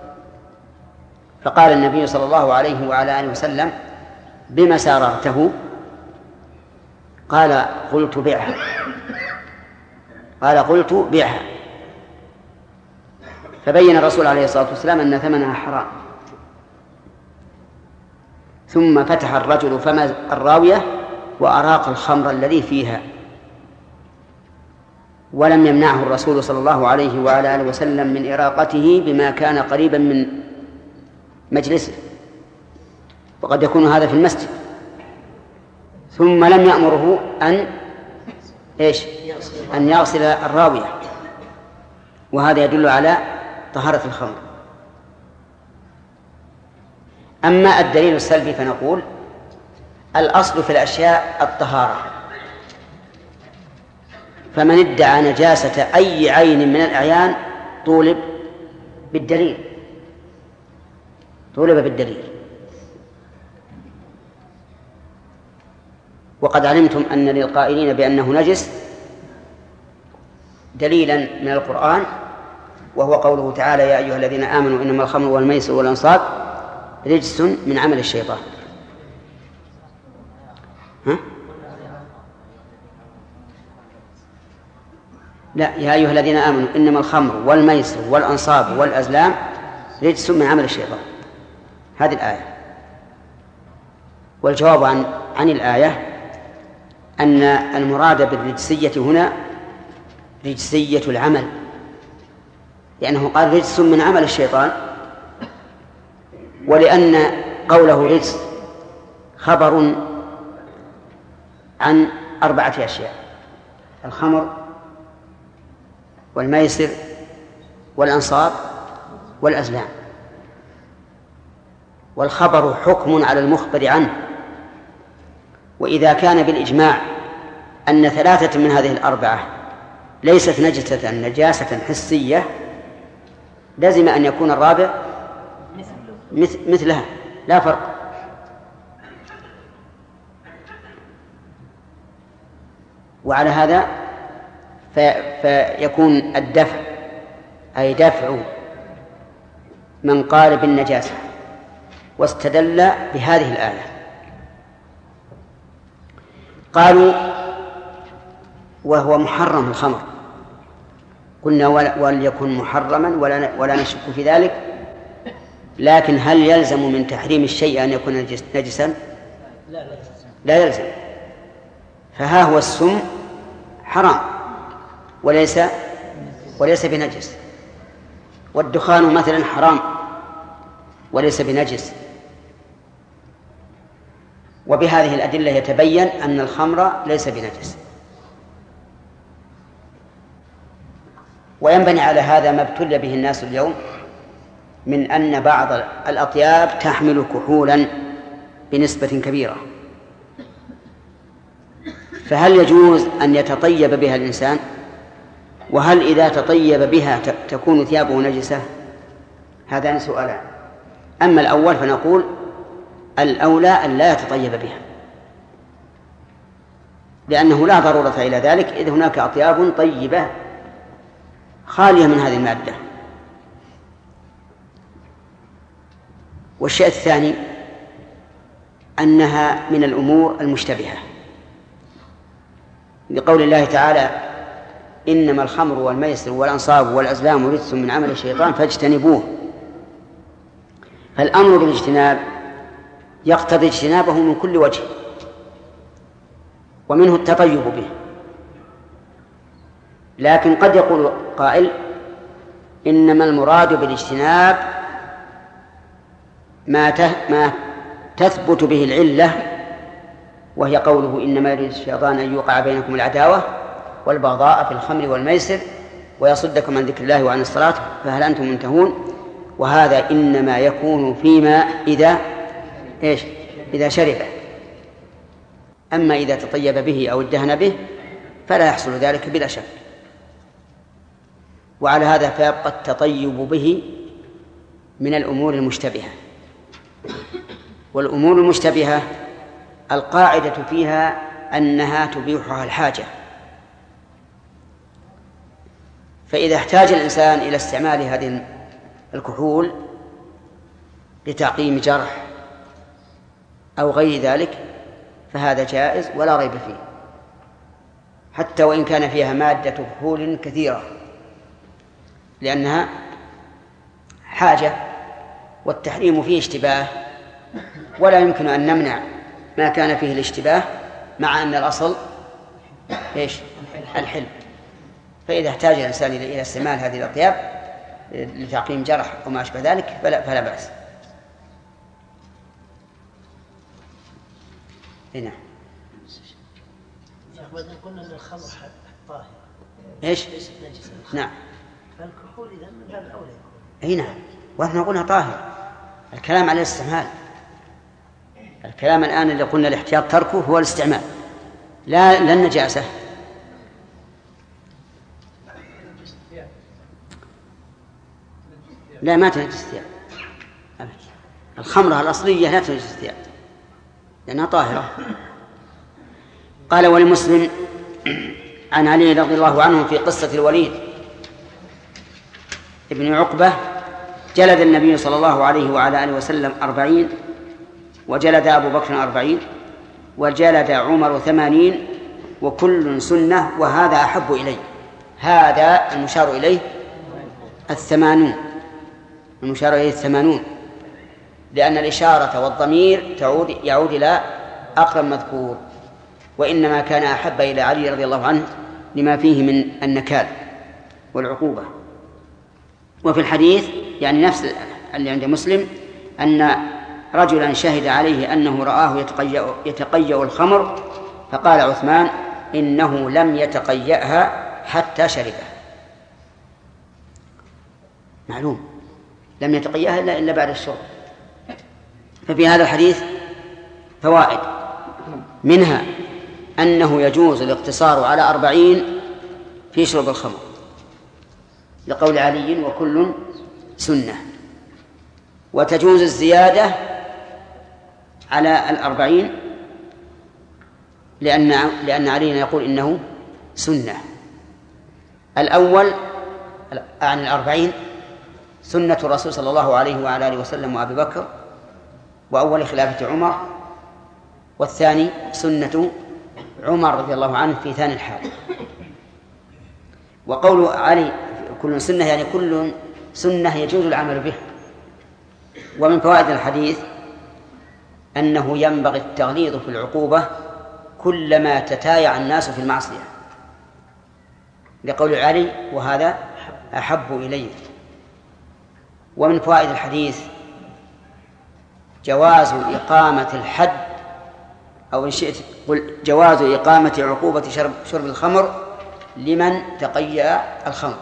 فقال النبي صلى الله عليه وعلى آله وسلم: بما ساررته؟ قال: قلت بيعها. فبين الرسول عليه الصلاة والسلام أن ثمنها حرام. ثم فتح الرجل فم الراوية وأراق الخمر الذي فيها، ولم يمنعه الرسول صلى الله عليه وعلى آله وسلم من إراقته بما كان قريبا من مجلسه، وقد يكون هذا في المسجد، ثم لم يأمره أن يغسل الراوية، وهذا يدل على طهارة الخمر. أما الدليل السلبي فنقول الأصل في الأشياء الطهارة، فمن ادعى نجاسة أي عين من الأعيان طولب بالدليل. وقد علمتم أن للقائلين بأنه نجس دليلا من القرآن، وهو قوله تعالى: يا أيها الذين آمنوا إنما الخمر والميسر والأنصاب رجس من عمل الشيطان. لا، يا أيها الذين آمنوا إنما الخمر والميسر والأنصاب والأزلام رجس من عمل الشيطان، هذه الآية. والجواب عن الآية أن المراد بالرجسية هنا رجسية العمل، لأنه قال رجس من عمل الشيطان، ولأن قوله رجس خبر عن 4 أشياء: الخمر والميسر والأنصاب والأزلام، والخبر حكم على المخبر عنه. وإذا كان بالإجماع أن 3 من هذه 4 ليست نجاسة حسية، لازم أن يكون الرابع مثلها، لا فرق. وعلى هذا فيكون الدفع، أي دفع من قال بالنجاسة واستدل بهذه الآية. قالوا: وهو محرم الخمر. قلنا: وليكن محرما ولا نشك في ذلك، لكن هل يلزم من تحريم الشيء أن يكون نجسا؟ لا يلزم. فها هو السم حرام وليس بنجس، والدخان مثلا حرام وليس بنجس. وبهذه الأدلة يتبين أن الخمر ليس بنجس. وينبني على هذا ما ابتلي به الناس اليوم من أن بعض الأطياب تحمل كحولا بنسبة كبيرة، فهل يجوز أن يتطيب بها الإنسان؟ وهل إذا تطيب بها تكون ثيابه نجسة؟ هذان سؤالان. أما الأول فنقول الأولى أن لا يتطيب بها، لأنه لا ضرورة إلى ذلك، إذ هناك أطياب طيبة خالية من هذه المادة. والشيء الثاني أنها من الأمور المشتبهة، لقول الله تعالى: إنما الخمر والميسر والأنصاب والأزلام رجس من عمل الشيطان فاجتنبوه. فالأمر بالاجتناب يقتضي اجتنابه من كل وجه، ومنه التطيب به. لكن قد يقول قائل: إنما المراد بالاجتناب ما تثبت به العلة، وهي قوله: إنما يريد الشيطان أن يوقع بينكم العداوة والبغضاء في الخمر والميسر ويصدكم عن ذكر الله وعن الصلاة فهل أنتم منتهون. وهذا إنما يكون فيما إذا شربه. أما إذا تطيب به أو ادهن به فلا يحصل ذلك بلا شك. وعلى هذا فيبقى التطيب به من الأمور المشتبهة. والأمور المشتبهة القاعدة فيها أنها تبيحها الحاجة، فإذا احتاج الإنسان إلى استعمال هذه الكحول لتعقيم جرح أو غير ذلك فهذا جائز ولا ريب فيه، حتى وإن كان فيها مادة كحول كثيرة، لأنها حاجة، والتحريم فيه اشتباه ولا يمكن أن نمنع ما كان فيه الاشتباه مع أن الأصل إيش؟ الحل. فإذا احتاج الإنسان إلى استعمال هذه الأطياب لتعقيم جرح وما أشبه ذلك فلا بأس. هنا قلنا أن الخمر طاهر. إيش؟ نعم. فالكحول إذا من باب أولى. أي نعم، وإحنا قلنا طاهر. الكلام على الاستعمال. الكلام الآن اللي قلنا الاحتياط تركه هو الاستعمال، لا النجاسة. لا ما تنجس الثياب. الخمرة الأصلية لا تنجس الثياب لأنها طاهرة. قال ولمسلم عن علي رضي الله عنه في قصة الوليد ابن عقبة: جلد النبي صلى الله عليه وعلى آله وسلم 40، وجلد أبو بكر 40، وجلد عمر 80، وكل سنة، وهذا أحب إليه. هذا المشار إليه 80، المشار إليه 80، لأن الإشارة والضمير يعود إلى أقرب مذكور، وإنما كان أحب إلى علي رضي الله عنه لما فيه من النكال والعقوبة. وفي الحديث يعني نفس اللي عند مسلم أن رجلا شهد عليه أنه رآه يتقيأ الخمر، فقال عثمان: إنه لم يتقيأها حتى شربها. معلوم لم يتقيأها إلا بعد الشرب. ففي هذا الحديث فوائد، منها أنه يجوز الاقتصار على 40 في شرب الخمر لقول علي: وكل سنة. وتجوز الزيادة على 40 لأن علينا يقول إنه سنة. الأول عن 40 سنة الرسول صلى الله عليه وعلى آله وسلم وأبي بكر وأول خلافة عمر، والثاني سنة عمر رضي الله عنه في ثاني الحال. وقول علي كل سنة يعني كل سنة يجوز العمل به. ومن فوائد الحديث أنه ينبغي التغليظ في العقوبة كلما تتايع الناس في المعصية، لقول علي: وهذا أحب إليه. ومن فوائد الحديث جواز إقامة الحد، أو إن شئت قل جواز إقامة عقوبة شرب الخمر لمن تقيأ الخمر.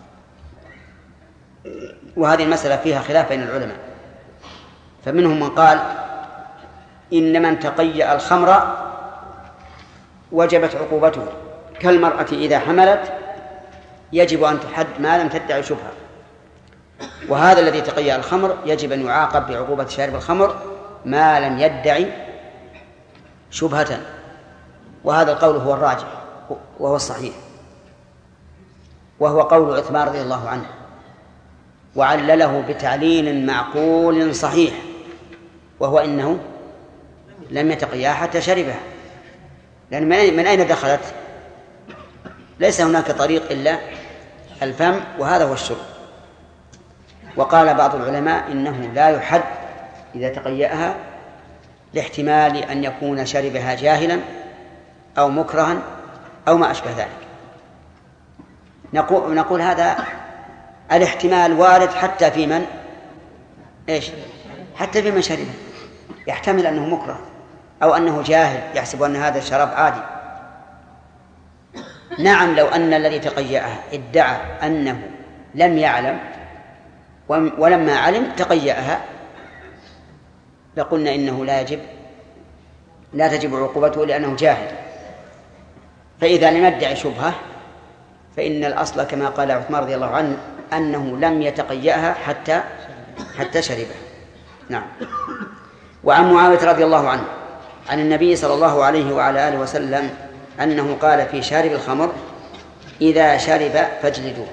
وهذه المسألة فيها خلاف بين العلماء، فمنهم من قال إن من تقيأ الخمر وجبت عقوبته، كالمرأة إذا حملت يجب أن تحد ما لم تدعي شبهة، وهذا الذي تقيأ الخمر يجب أن يعاقب بعقوبة شارب الخمر ما لم يدعي شبهة. وهذا القول هو الراجح وهو الصحيح، وهو قول عثمان رضي الله عنه، وعلله بتعليل معقول صحيح، وهو إنه لم يتقيأها حتى شربها، لأن من أين دخلت؟ ليس هناك طريق إلا الفم، وهذا هو الشرب. وقال بعض العلماء إنه لا يحد إذا تقيأها لاحتمال أن يكون شربها جاهلا أو مكرها أو ما أشبه ذلك. نقول هذا الاحتمال وارد حتى في من حتى في من شربه، يحتمل أنه مكره أو أنه جاهل يحسب أن هذا الشراب عادي. نعم، لو أن الذي تقيأها ادعى أنه لم يعلم ولما علم تقيأها لقلنا إنه لا تجب عقوبته لأنه جاهل. فإذا لم يدعي شبهة فإن الأصل كما قال عثمان رضي الله عنه أنه لم يتقيأها حتى شربها. نعم. وعن معاوية رضي الله عنه عن النبي صلى الله عليه وعلى آله وسلم أنه قال في شارب الخمر: إذا شرب فاجلدوه،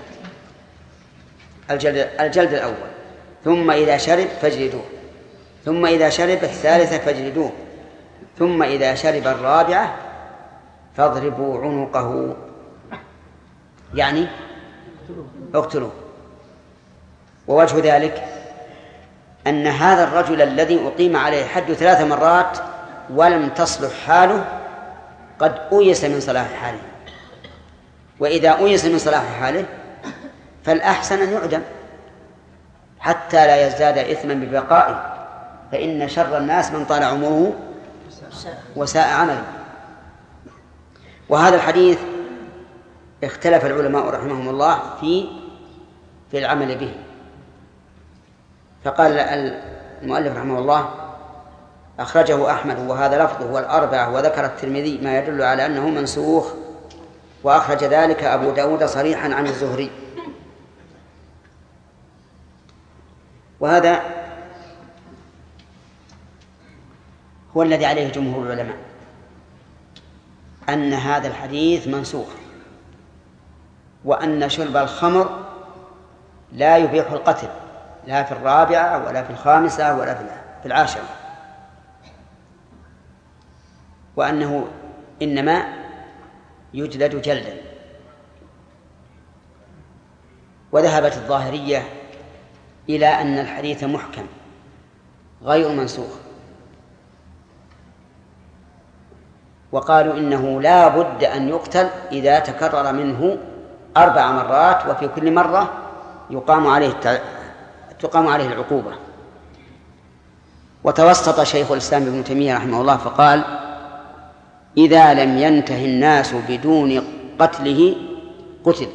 الجلد الأول، ثم إذا شرب فاجلدوه، ثم إذا شرب الثالثة فاجلدوه، ثم إذا شرب الرابعة فاضربوا عنقه، يعني اقتلوه. ووجه ذلك أن هذا الرجل الذي أقيم عليه الحد 3 مرات ولم تصلح حاله قد أيس من صلاح حاله، وإذا أيس من صلاح حاله فالأحسن أن يعدم حتى لا يزداد إثما ببقائه، فإن شر الناس من طال عمره وساء عمله. وهذا الحديث اختلف العلماء رحمهم الله في العمل به. فقال المؤلف رحمه الله: أخرجه أحمد وهذا لفظه والأربعة، وذكر الترمذي ما يدل على أنه منسوخ، وأخرج ذلك أبو داود صريحا عن الزهري. وهذا هو الذي عليه جمهور العلماء، أن هذا الحديث منسوخ، وأن شرب الخمر لا يبيح القتل، لا في 4 ولا في 5 ولا في 10، وأنه إنما يجلد جلدا. وذهبت الظاهرية إلى أن الحديث محكم غير منسوخ، وقالوا إنه لا بد أن يقتل إذا تكرر منه 4 مرات، وفي كل مرة تقام عليه العقوبة. وتوسط شيخ الإسلام ابن تيمية رحمه الله فقال: إذا لم ينتهي الناس بدون قتله قتل،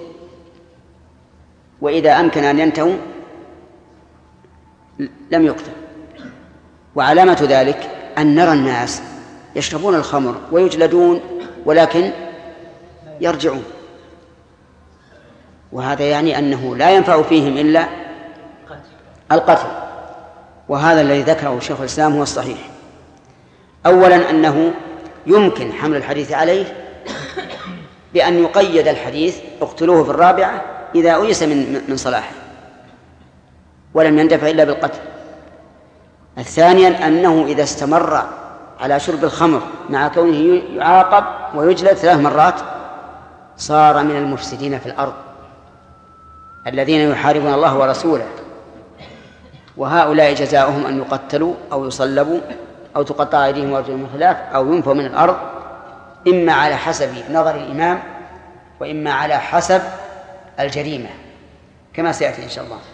وإذا أمكن أن ينتهوا لم يقتل. وعلامة ذلك أن نرى الناس يشربون الخمر ويجلدون ولكن يرجعون، وهذا يعني أنه لا ينفع فيهم إلا القتل. وهذا الذي ذكره شيخ الإسلام هو الصحيح. أولا أنه يمكن حمل الحديث عليه بأن يقيد الحديث: اقتلوه في 4 إذا أيس من صلاحه ولم يندفع إلا بالقتل. الثانيا أنه إذا استمر على شرب الخمر مع كونه يعاقب ويجلد 3 مرات صار من المفسدين في الأرض الذين يحاربون الله ورسوله، وهؤلاء جزاؤهم أن يقتلوا أو يصلبوا أو تقطع أيديهم وأرجلهم من خلاف أو ينفوا من الأرض، إما على حسب نظر الإمام وإما على حسب الجريمة كما سيأتي إن شاء الله.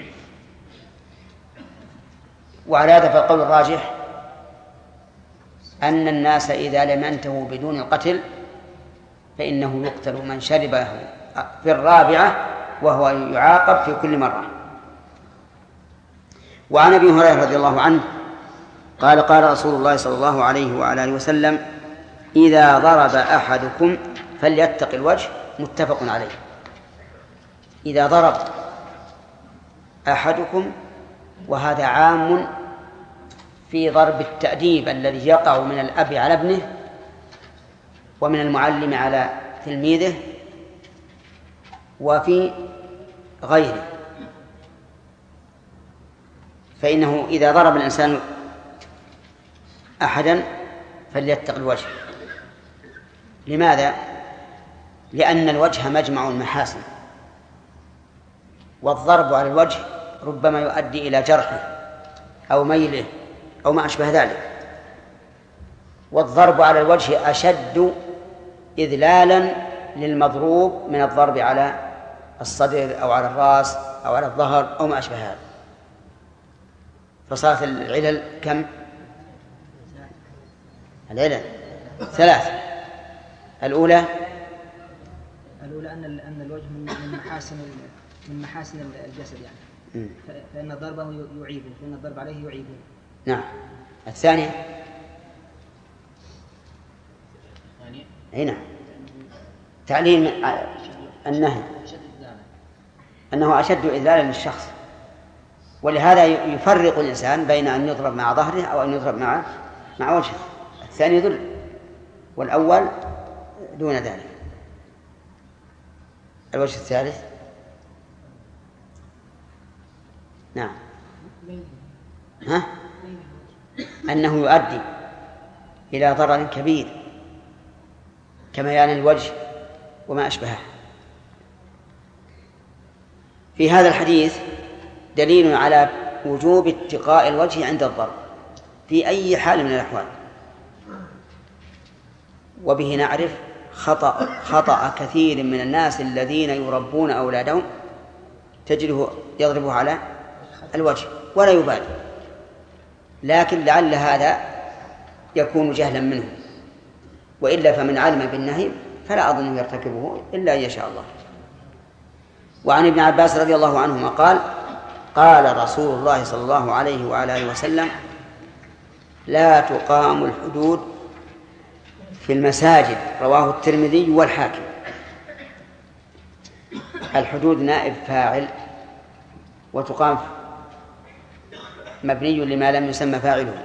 وعلى هذا فالقول الراجح أن الناس إذا لم ينتهوا بدون القتل فإنه يقتل من شربه في 4 وهو يعاقب في كل مرة. وعن أبي هريرة رضي الله عنه قال: قال رسول الله صلى الله عليه وعلى آله وسلم: إذا ضرب أحدكم فليتق الوجه. متفق عليه. إذا ضرب أحدكم، وهذا عام في ضرب التأديب الذي يقع من الأب على ابنه ومن المعلم على تلميذه وفي غيره. فإنه إذا ضرب الإنسان أحدا فليتق الوجه. لماذا؟ لأن الوجه مجمع المحاسن، والضرب على الوجه ربما يؤدي إلى جرحه أو ميله أو ما أشبه ذلك. والضرب على الوجه أشد إذلالا للمضروب من الضرب على الصدر أو على الرأس أو على الظهر أو ما أشبه هذا. فصارت العلل كم؟ العلل 3. الأولى أن الوجه من محاسن الجسد يعني، فإن ضربه يعيبه، فإن الضرب عليه يعيبه. نعم. الثانية هنا تعليل النهي أنه أشد إذلالا للشخص، ولهذا يفرق الإنسان بين أن يضرب مع ظهره أو أن يضرب مع وجهه. الثاني ذل والأول دون ذلك. الوجه الثالث نعم أنه يؤدي إلى ضرر كبير كميان الوجه وما أشبهه. في هذا الحديث دليل على وجوب اتقاء الوجه عند الضرب في أي حال من الأحوال. وبه نعرف خطأ كثير من الناس الذين يربون أولادهم، تجده يضربه على الوجه ولا يبالي، لكن لعل هذا يكون جهلا منه، وإلا فمن علم بالنهي فلا أظن يرتكبه إلا أن يشاء الله. وعن ابن عباس رضي الله عنهما قال: قال رسول الله صلى الله عليه وعلى آله وسلم: لا تقام الحدود في المساجد. رواه الترمذي والحاكم. الحدود نائب فاعل، وتقام مبني لما لم يسمى فاعله.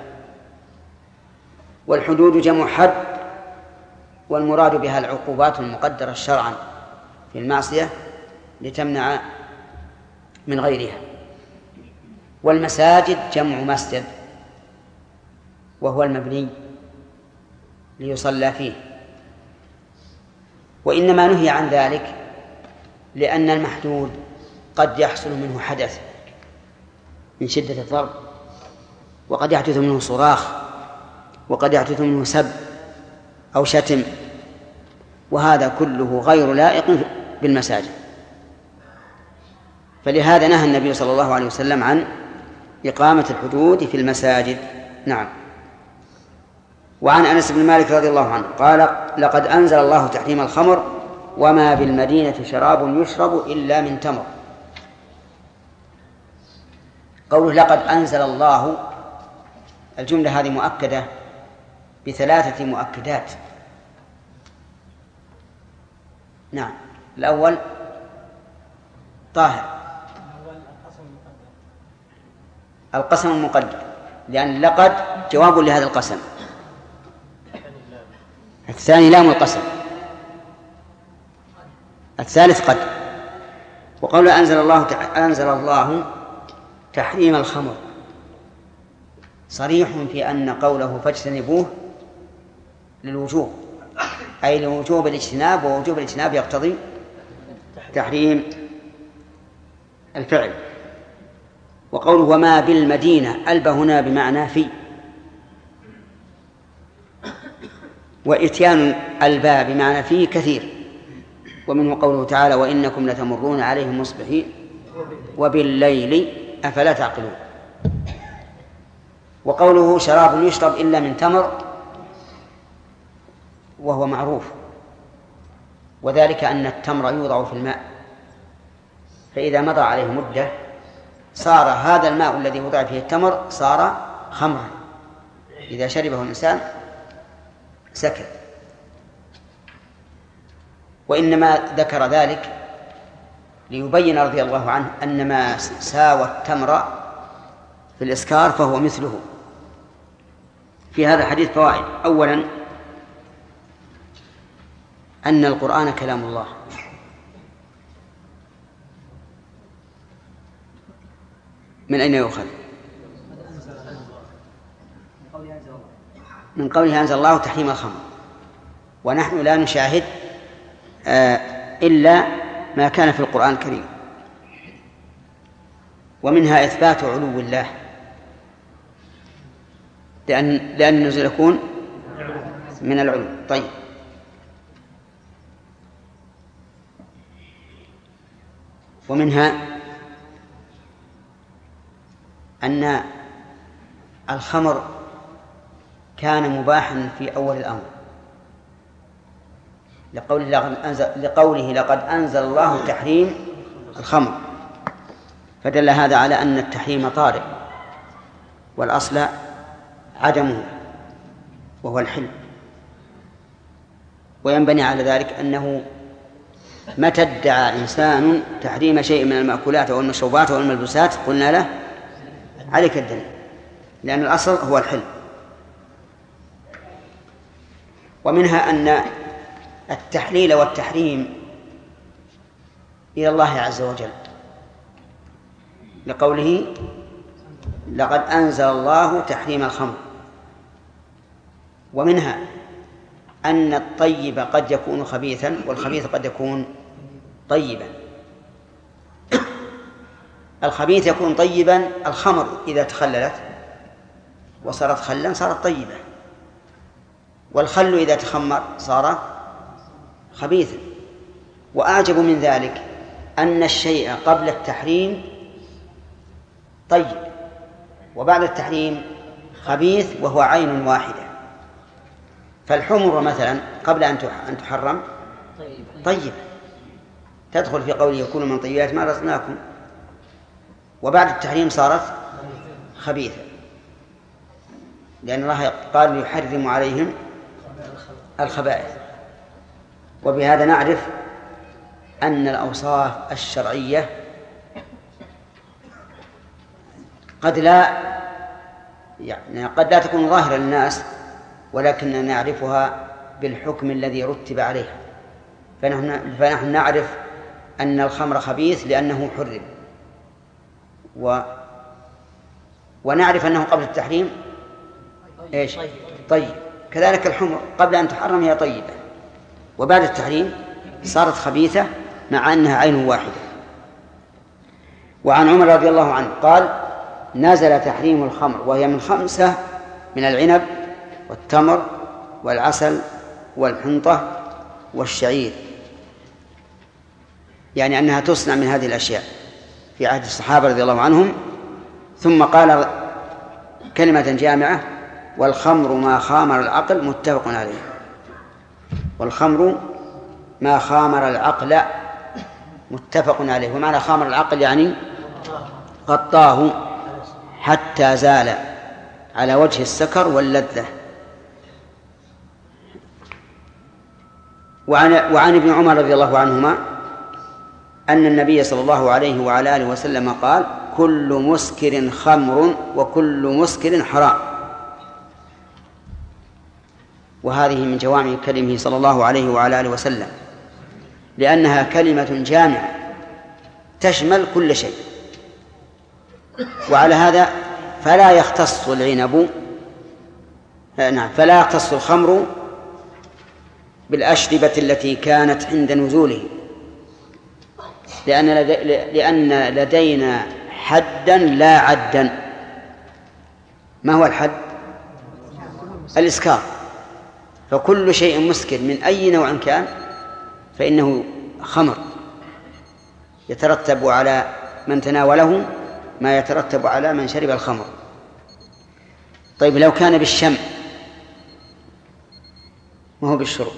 والحدود جمع حد، والمراد بها العقوبات المقدرة شرعا في المعصية لتمنع من غيرها. والمساجد جمع مسجد، وهو المبني ليصلى فيه. وإنما نهي عن ذلك لأن المحدود قد يحصل منه حدث من شدة الضرب، وقد يحدث منه صراخ، وقد يحدث منه سب أو شتم، وهذا كله غير لائق بالمساجد. فلهذا نهى النبي صلى الله عليه وسلم عن إقامة الحدود في المساجد. نعم. وعن أنس بن مالك رضي الله عنه قال: لقد أنزل الله تحريم الخمر وما بالمدينة شراب يشرب إلا من تمر. قوله لقد أنزل الله، الجملة هذه مؤكدة بثلاثة مؤكدات. نعم. الأول طاهر، القسم المقدر، لأن لقد جواب لهذا القسم. الثاني لام القسم. الثالث قد. وقول أنزل الله تحريم الخمر صريح في أن قوله فاجتنبوه للوجوب، أي لوجوب الاجتناب، ووجوب الاجتناب يقتضي تحريم الفعل. وقوله وما بالمدينة، ألب هنا بمعنى في، وإتيان الباء بمعنى في كثير. ومنه قوله تعالى: وإنكم لتمرون عليهم مصبحين وبالليل أفلا تعقلون. وقوله شراب يشرب إلا من تمر، وهو معروف، وذلك أن التمر يوضع في الماء، فإذا مضى عليه مدة صار هذا الماء الذي وضع فيه التمر صار خمرا، إذا شربه الإنسان سكر. وإنما ذكر ذلك ليبين رضي الله عنه أن ما ساوى التمر في الإسكار فهو مثله. في هذا الحديث فوائد: أولا أن القرآن كلام الله، من أين يؤخذ؟ من قوله أنزل الله تحريم الخمر، ونحن لا نشاهد إلا ما كان في القرآن الكريم. ومنها إثبات علو الله، لأن النزول يكون من العلو. طيب. ومنها أن الخمر كان مباحا في أول الأمر، لقوله لقد أنزل الله تحريم الخمر، فدل هذا على أن التحريم طارئ والأصل عدمه وهو الحل. وينبني على ذلك أنه متى ادعى إنسان تحريم شيء من المأكولات أو المشروبات أو الملبوسات قلنا له عليك الدليل، لأن الأصل هو الحل. ومنها أن التحليل والتحريم إلى الله عز وجل، لقوله لقد أنزل الله تحريم الخمر. ومنها أن الطيب قد يكون خبيثا والخبيث قد يكون طيبا، الخبيث يكون طيبا. الخمر إذا تخللت وصارت خلا صارت طيبة، والخل إذا تخمر صار خبيثا. وأعجب من ذلك أن الشيء قبل التحريم طيب، وبعد التحريم خبيث، وهو عين واحدة. فالحمر مثلا قبل أن تحرم طيب، تدخل في قوله يكون من طيبات ما رزقناكم، وبعد التحريم صارت خبيثة، لأن الله قال يحرم عليهم الخبائث. وبهذا نعرف أن الأوصاف الشرعية قد لا تكون ظاهرة للناس، ولكننا نعرفها بالحكم الذي رتب عليها. فنحن نعرف أن الخمر خبيث لأنه حرم، ونعرف أنه قبل التحريم إيش؟ طيب. كذلك الحمر قبل أن تحرم هي طيبة، وبعد التحريم صارت خبيثة مع أنها عين واحدة. وعن عمر رضي الله عنه قال: نزل تحريم الخمر وهي من 5: من العنب والتمر والعسل والحنطة والشعير، يعني أنها تصنع من هذه الأشياء في عهد الصحابة رضي الله عنهم. ثم قال كلمة جامعة: والخمر ما خامر العقل متفق عليه. والخمر ما خامر العقل متفق عليه. ومعنى خامر العقل يعني غطاه حتى زال على وجه السكر واللذة. وعن ابن عمر رضي الله عنهما أن النبي صلى الله عليه وعلى آله وسلم قال: كل مسكر خمر وكل مسكر حرام. وهذه من جوامع كلمه صلى الله عليه وعلى آله وسلم، لأنها كلمة جامعة تشمل كل شيء. وعلى هذا فلا يختص الخمر بالأشربة التي كانت عند نزوله، لأن لدينا حدا لا عدا. ما هو الحد؟ الإسكار. فكل شيء مسكر من أي نوع كان فإنه خمر، يترتب على من تناوله ما يترتب على من شرب الخمر. طيب، لو كان بالشم ما هو بالشرب،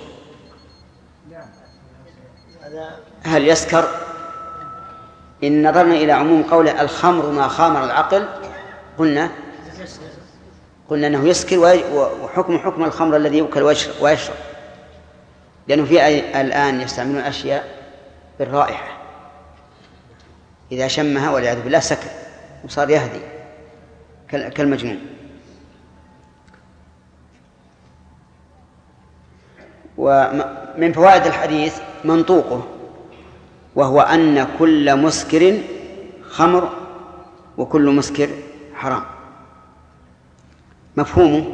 هل يسكر؟ إن نظرنا إلى عموم قوله الخمر ما خامر العقل قلنا أنه يسكر، وحكم الخمر الذي يؤكل ويشرب، لأنه في الآن يستعملون أشياء بالرائحة، إذا شمها والعياذ بالله سكر وصار يهدي كالمجنون. ومن فوائد الحديث منطوقه، وهو أن كل مسكر خمر وكل مسكر حرام. مفهومه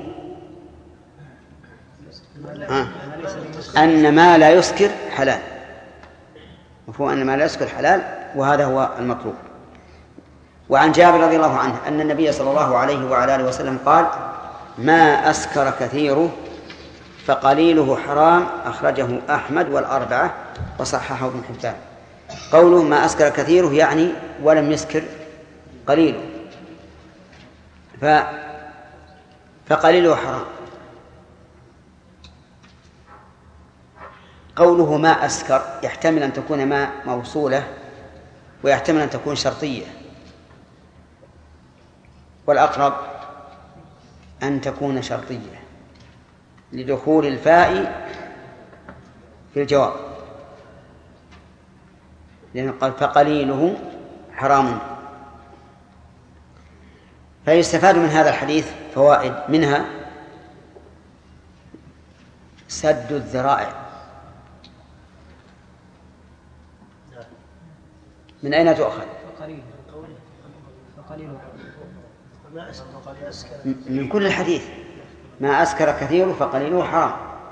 أن ما لا يسكر حلال. مفهوم أن ما لا يسكر حلال، وهذا هو المطلوب. وعن جابر رضي الله عنه أن النبي صلى الله عليه وعلى آله وسلم قال: ما أسكر كثيره فقليله حرام. أخرجه أحمد والأربعة وصححه ابن حبان. قوله ما أسكر كثيره يعني ولم يسكر قليله، فقليله حرام. قوله ما أسكر يحتمل أن تكون ما موصولة، ويحتمل أن تكون شرطية، والأقرب أن تكون شرطية لدخول الفاء في الجواب، لأنه قال فقليله حرام. فيستفاد من هذا الحديث فوائد، منها سد الذرائع. من أين تؤخذ؟ من كل الحديث ما أسكر كثير فقليله حرام.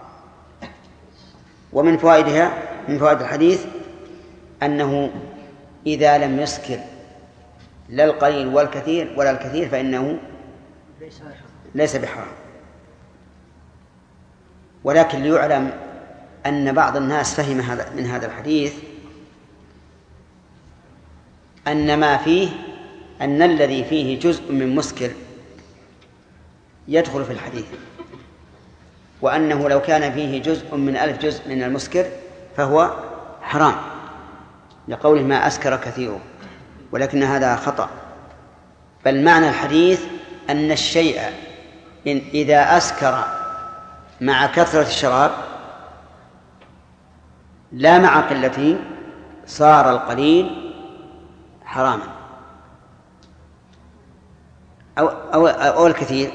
ومن فوائدها، من فوائد الحديث، أنه إذا لم يسكر لا القليل والكثير ولا الكثير فإنه ليس بحرام. ولكن ليعلم أن بعض الناس فهم من هذا الحديث أن ما فيه أن الذي فيه جزء من مسكر يدخل في الحديث، وأنه لو كان فيه جزء من 1000 جزء من المسكر فهو حرام، لقوله ما أسكر كثيره، ولكن هذا خطأ. بل معنى الحديث أن الشيء إذا أسكر مع كثرة الشراب لا مع قلته صار القليل حراما أو الكثير.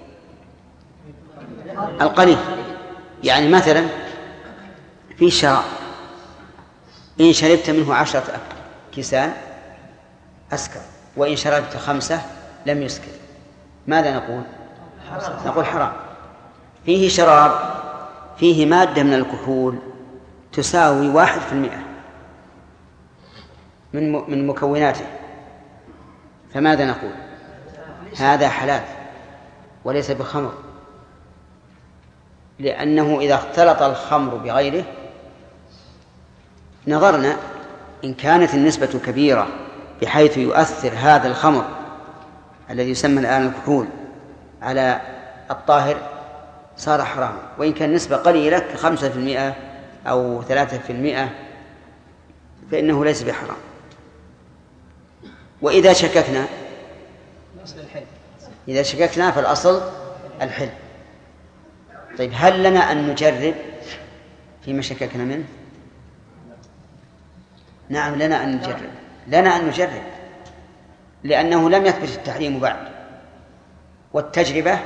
القليل يعني مثلا في شراب إن شربت منه 10 كيسان أسكر، وإن شربت 5 لم يسكر، ماذا نقول؟ نقول حرام. فيه شراب فيه مادة من الكحول تساوي 1% من مكوناته، فماذا نقول؟ هذا حلال وليس بخمر، لأنه إذا اختلط الخمر بغيره نظرنا إن كانت النسبة كبيرة بحيث يؤثر هذا الخمر الذي يسمى الآن الكحول على الطاهر صار حراما، وإن كان النسبة قليلة ك5% أو 3% فإنه ليس بحرام. وإذا شككنا فالأصل الحل. طيب هل لنا أن نجرب فيما شككنا منه؟ نعم لنا أن نجرب لأنه لم يثبت التحريم بعد، والتجربة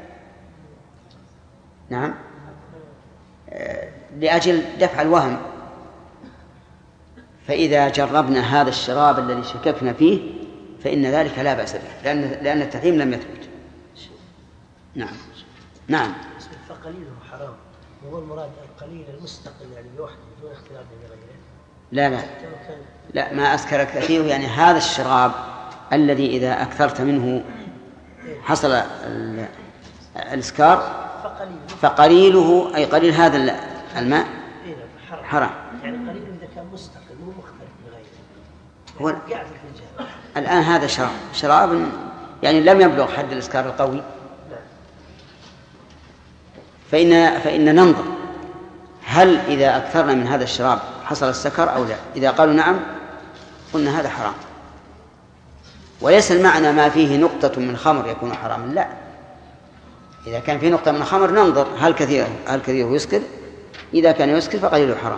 نعم لأجل دفع الوهم. فإذا جربنا هذا الشراب الذي شككنا فيه فإن ذلك لا بأس به، لأن التحريم لم يثبت. نعم فقليله حرام، وهو المراد القليل المستقل يعني لوحده بدون اختلاط بغيره. لا ما أسكر كثيره يعني هذا الشراب الذي إذا أكثرت منه حصل الإسكار فقليله أي قليل هذا الماء حرام. يعني قليل إذا كان مستقل مو مختلط بغيره. الآن هذا شراب يعني لم يبلغ حد الإسكار القوي، فإن ننظر هل إذا أكثرنا من هذا الشراب حصل السكر أو لا. إذا قالوا نعم قلنا هذا حرام، وليس المعنى ما فيه نقطة من خمر يكون حراما، لا، إذا كان فيه نقطة من خمر ننظر هل كثيره يسكر، إذا كان يسكر فقليله حرام.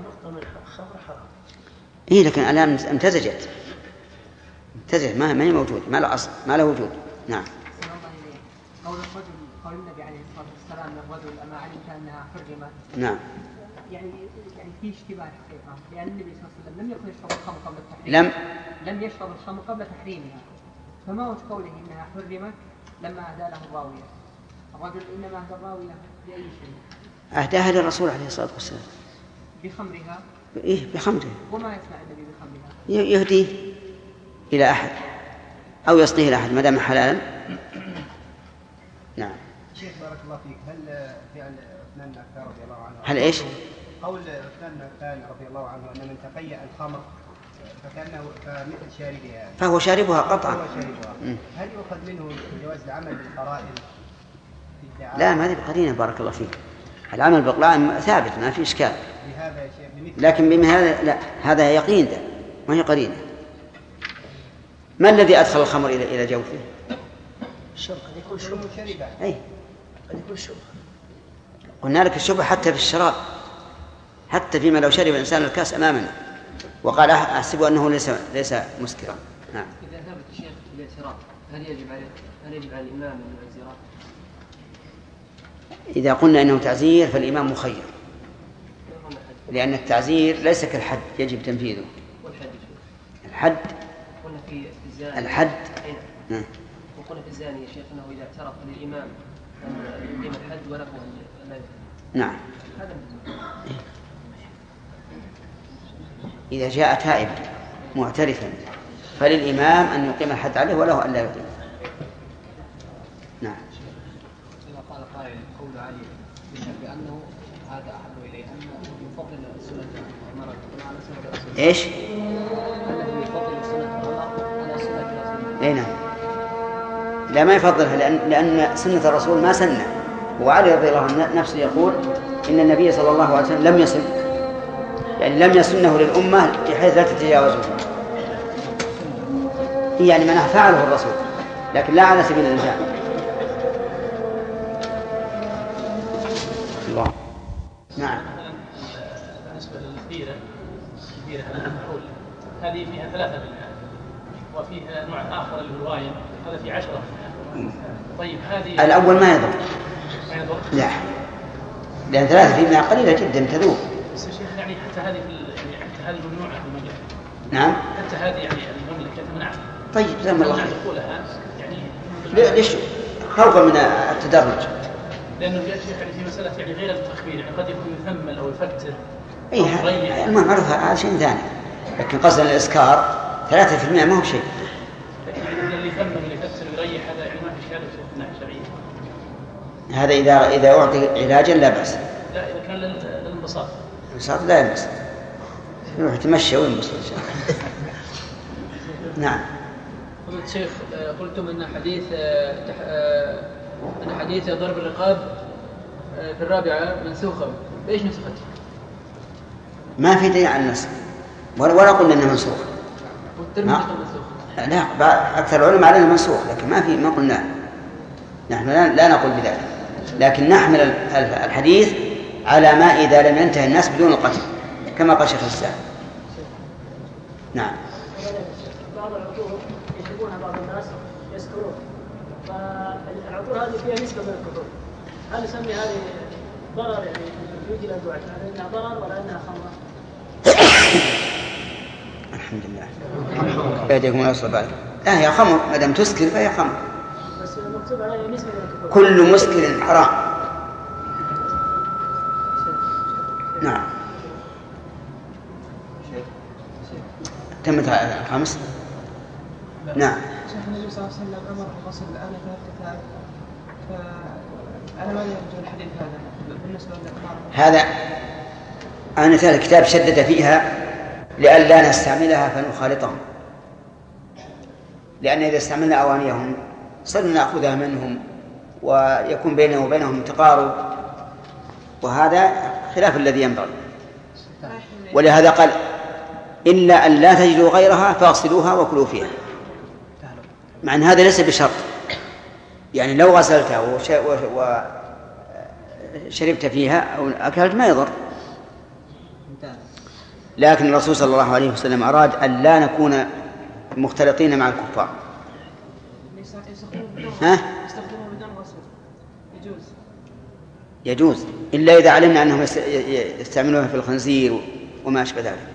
لكن الآن امتزجت ما هي موجود، ما له أصل، ما له وجود. نعم. قول النبي عليه الصلاة والسلام للرجل أما علمت أنها حرمت. نعم. يعني في اشتباه حقيقة، لأن النبي صلى الله عليه وسلم لم يكن يشرب الخمر قبل التحريم. لم يشرب الخمر قبل تحريمها، فما وجه قوله إنها حرمت لما أهدى له الراوية؟ الرجل إنما أهدى الراوية بأي شيء؟ أهداها للرسول عليه الصلاة والسلام. بخمرها؟ بخمرها. وما يصنع النبي بخمرها؟ يهديه إلى أحد أو يسقيه إلى أحد ما دام حلالا. نعم. شيخ بارك الله فيك، هل فعل عثمان بن عفان رضي الله عنه هل إيش؟ قول عثمان بن عفان رضي الله عنه أن من تقيأ الخمر فكأنه مثل شاربها، فهو شاربها قطعا. هل يؤخذ منه جواز العمل بالقرائن؟ لا ما هذه بقرينة بارك الله فيك، العمل بالقرائن ثابت ما في إشكال، لكن بمن هذا لا، هذا يقين ده ما هي قرينة. ما الذي أدخل الخمر إلى جوفه؟ الشرب قد يكون شبهة. أي قد يكون شبهة. قلنا لك الشبهة حتى في الشراب، حتى فيما لو شرب الإنسان الكاس أمامنا وقال أحسب أنه ليس مسكرا. نعم. إذا ثبت الشيخ بالاعتراف هل يجب على الإمام أن يعزره؟ إذا قلنا إنه تعزير فالإمام مخير، لأن التعزير ليس كالحد يجب تنفيذه. الحد وقلنا في الزاني يا شيخ أنه إذا اعترف للإمام أن يقيم الحد وله أن لا يفعل. نعم. إذا جاء تائبا معترفا فللإمام أن يقيم الحد عليه وله أن لا يقيم. نعم. إذا قال قائل قول علي بأنه هذا أحب إليه أن يفضل السنة المرأة على سنة رسول الله. إيش؟ أنه يفضل السنة المرأة على سنة رسول الله. أي نعم. لا ما يفضلها لأن سنة الرسول ما سنة. وعلي رضي الله عنه نفسه يقول إن النبي صلى الله عليه وسلم لم يسن، يعني لم يسنه للأمة بحيث لا تتجاوزه، يعني منها فعله الرسول لكن لا على سبيل الإلزام. الله. نعم. بالنسبة للبيرة الحول هذه فيها 3%، وفيها نوع آخر الرواية هذا في 10%. طيب هذه الأول ما يضر. ما يضر؟ لا، لأن 3% قليلة جدا تذوب. بس شيخ يعني حتى هذه حتى هذه ممنوعة في المملكة. نعم. حتى هذه يعني المملكة تمنعها. طيب زين الله. دخولها يعني. ليش؟ خوفا من التدرج. لأنه يأتي يعني في مسألة يعني غير التخبير، يعني قد يكون يثمل أو يفتر. إيه المهم عرفها هذا شيء ثاني، لكن قصد الإسكار 3% ما هو شيء. لكن اللي يثمل واللي يفتر ويريح هذا يعني ما في شيء في الناحية الشرعية. هذا إذا أعطي علاجا لا بأس. لا إذا كان للانبساط. الانبساط لا ينبسط، يروح يتمشى وينبسط إن شاء الله. نعم. قلت شيخ قلتم أن حديث ضرب الرقاب في الرابعة منسوخة، بإيش نسخت؟ ما في دليل على النسخ ولا قلنا أنه منسوخ. والترمذي منسوخ. لا، أكثر العلماء على منسوخ، لكن ما قلنا نحن لا نقول بذلك، لكن نحمل الحديث على ما إذا لم ينتهي الناس بدون القتل كما قال شيخ الإسلام. نعم. بعض العطور يشربونها بعض الناس يسكرون، فالعطور هذه فيها نسبة من الكحول، هل نسمي هذه ضرر يعني يجي للدعاء هل انها ضرر ولا انها خمر؟ الحمد لله. يهديكم الله ويصلح بالكم. لا هي خمر، ما دام تسكر فهي خمر. بس المكتوب عليها نسبة من الكحول. كل مسكر حرام. نعم. تمت الخامس. نعم. شيخ النبي صلى الله عليه وسلم أمر بغسل الآنفة والكتاب، فأنا ماذا يرجو الحديث هذا بالنسبة للأمر؟ هذا آنفة الكتاب شدد فيها لئلا نستعملها فنخالطهم، لأن إذا استعملنا أوانيهم صرنا نأخذها منهم ويكون بيننا وبينهم تقارب، وهذا خلاف الذي ينبغي. ولهذا قال إلا أن لا تجدوا غيرها فاغسلوها وكلوا فيها، مع أن هذا ليس بشرط، يعني لو غسلتها وشربت فيها أو أكلت ما يضر، لكن الرسول صلى الله عليه وسلم أراد أن لا نكون مختلطين مع الكفار. ها؟ يجوز إلا إذا علمنا أنهم يستعملونها في الخنزير وما أشبه ذلك.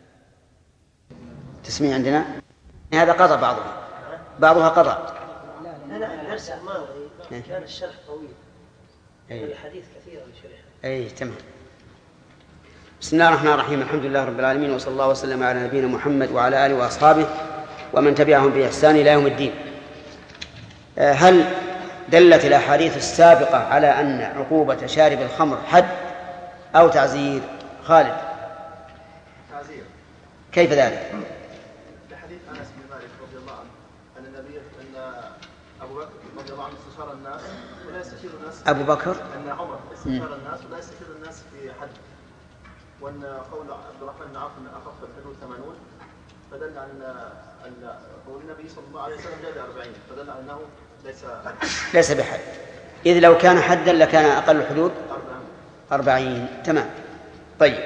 تسميع عندنا هذا قضى بعضها قضى. لا نفس الماضي كان الشرح طويل، الحديث كثير الشرح. أي تمام. بسم الله الرحمن الرحيم، الحمد لله رب العالمين، وصلى الله وسلم على نبينا محمد وعلى آله وأصحابه ومن تبعهم بإحسان إلى يوم الدين. هل دلت الأحاديث السابقة على أن عقوبة شارب الخمر حد أو تعزير؟ خالد. تعزير. كيف ذلك؟ لحديث أنس بن مالك رضي الله عنه أن النبي أن أبو بكر رضي الله عنه استشار الناس ولا يستشير الناس. أبو بكر. أن عمر استشار الناس ولا يستشير الناس في حد، وأن قول عبد الرحمن بن عوف أن أخف الحدود 80، فدل أن قول النبي صلى الله عليه وسلم زاد 40، فدل على أنه ليس بحد. إذ لو كان حدا لكان أقل الحدود 40. تمام. طيب،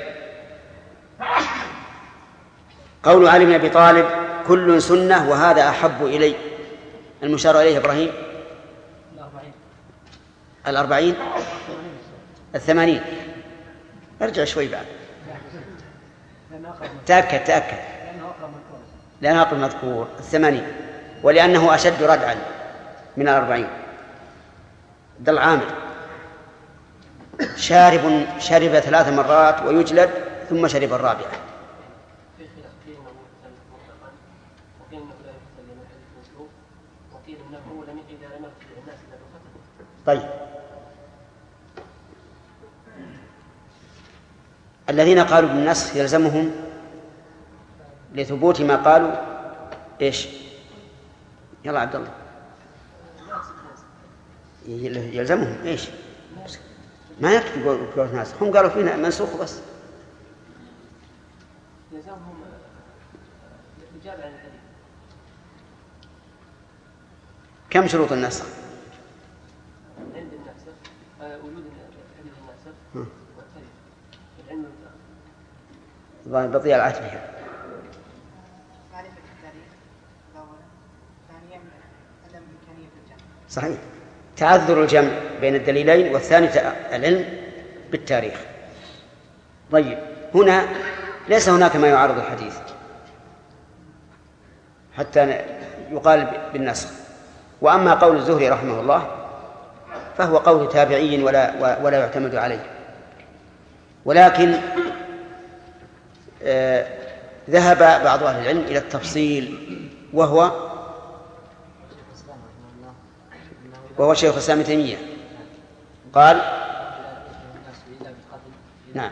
قول علي بن أبي طالب كل سنة وهذا أحب إلي، المشار إليه إبراهيم 40 80. ارجع شوي بعد، تأكد لأنه أقرب مذكور 80، ولأنه أشد ردعا من 40. عبد العامر شرب 3 مرات ويجلد ثم شرب الرابعة. طيب، الذين قالوا بالنسخ يلزمهم لثبوت ما قالوا ايش؟ يلا عبد الله. يلزمهم ايش؟ ما يكفي يقولوا ناسخ، هم قالوا فينا منسوخ بس. يلزمهم الإجابة عن الحديث. كم شروط النسخ؟ عند الناسخ وجود الحديث الناسخ والتاريخ العلم والتاريخ. بضيع العهد بها. معرفة التاريخ أولا، ثانيا عدم إمكانية الجمع. صحيح، تعذر الجمع بين الدليلين، والثاني العلم بالتاريخ. طيب، هنا ليس هناك ما يعارض الحديث حتى يقال بالنسخ. وأما قول الزهري رحمه الله فهو قول تابعي ولا يعتمد عليه، ولكن ذهب بعض أهل العلم إلى التفصيل، وهو شيخ الإسلام ابن تيمية قال نعم.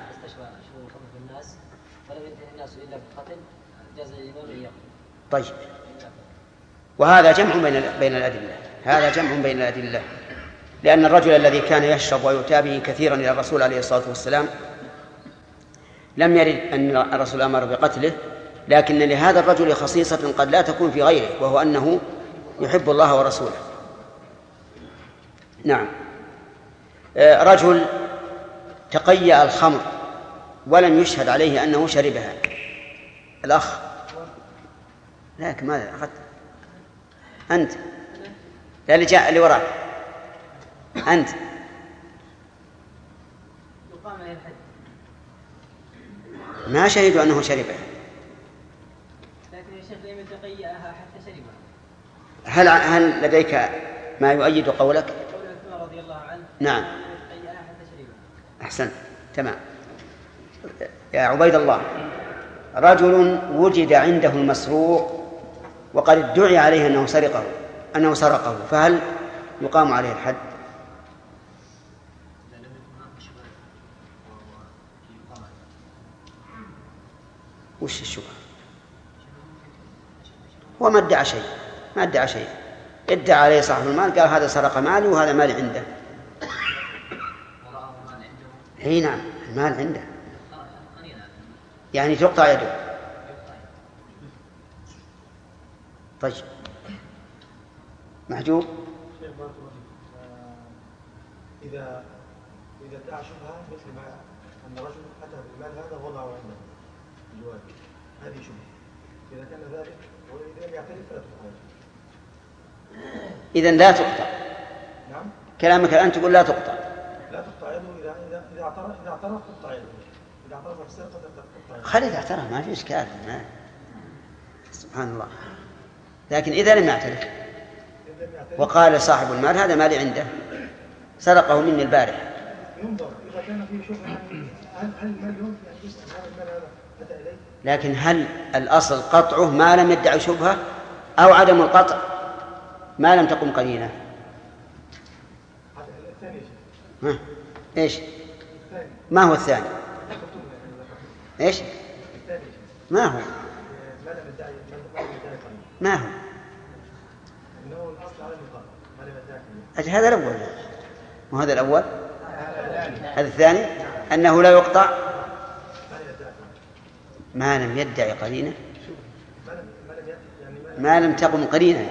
طيب، وهذا جمع بين الأدلة، هذا جمع بين الأدلة، لأن الرجل الذي كان يشرب ويؤتى به كثيرا إلى الرسول عليه الصلاة والسلام لم يرد أن الرسول أمر بقتله، لكن لهذا الرجل خصيصة قد لا تكون في غيره، وهو أنه يحب الله ورسوله. نعم. رجل تقيأ الخمر ولم يشهد عليه أنه شربها. الأخ، لكن ماذا أخذت أنت؟ لا، اللي جاء اللي وراك أنت. ما شهدوا أنه شربها، لكن الشيخ لم يتقيأها حتى شربها. هل لديك ما يؤيد قولك؟ قول عثمان رضي الله عنه نعم. يتقيأها حتى شربها. أحسنت، تمام. يا عبيد الله، رجل وجد عنده المسروق وقد ادعي عليه أنه سرقه، فهل يقام عليه الحد؟ وش الشبهة؟ هو ما ادعى شيء، ادعى عليه صاحب المال، قال هذا سرق مالي وهذا مالي عنده. اي نعم، المال عنده، يعني تقطع يده. طيب، محجوب. إذا ادعى شبهة مثل ما أن رجل أتى بالمال هذا وضعه عنده الجوال، هذه شبهة. إذا كان ذلك وإذا لم يعترف فلا تقطع. إذن لا تقطع. نعم. كلامك الآن تقول لا تقطع. لا تقطع يده إذا اعترف تقطع يده. إذا اعترف بالسرقة تقطع يده. خلي إذا اعترف ما في إشكال. سبحان الله. لكن إذا لم يعترف وقال صاحب المال هذا مالي عنده، سرقه مني البارح، ينظر إذا كان فيه شبهة هل المال يمكن أن يسأل هذا المال هذا أتى إليه؟ لكن هل الأصل قطعه ما لم يدعي شبهة أو عدم القطع ما لم تقم قرينة؟ إيش؟ ما هو الثاني؟ إيش؟ ما هو؟ ما هو؟ هذا الأول، وهذا الأول. هذا الثاني أنه لا يقطع ما لم يدعي قرينة، ما لم تقم قرينة.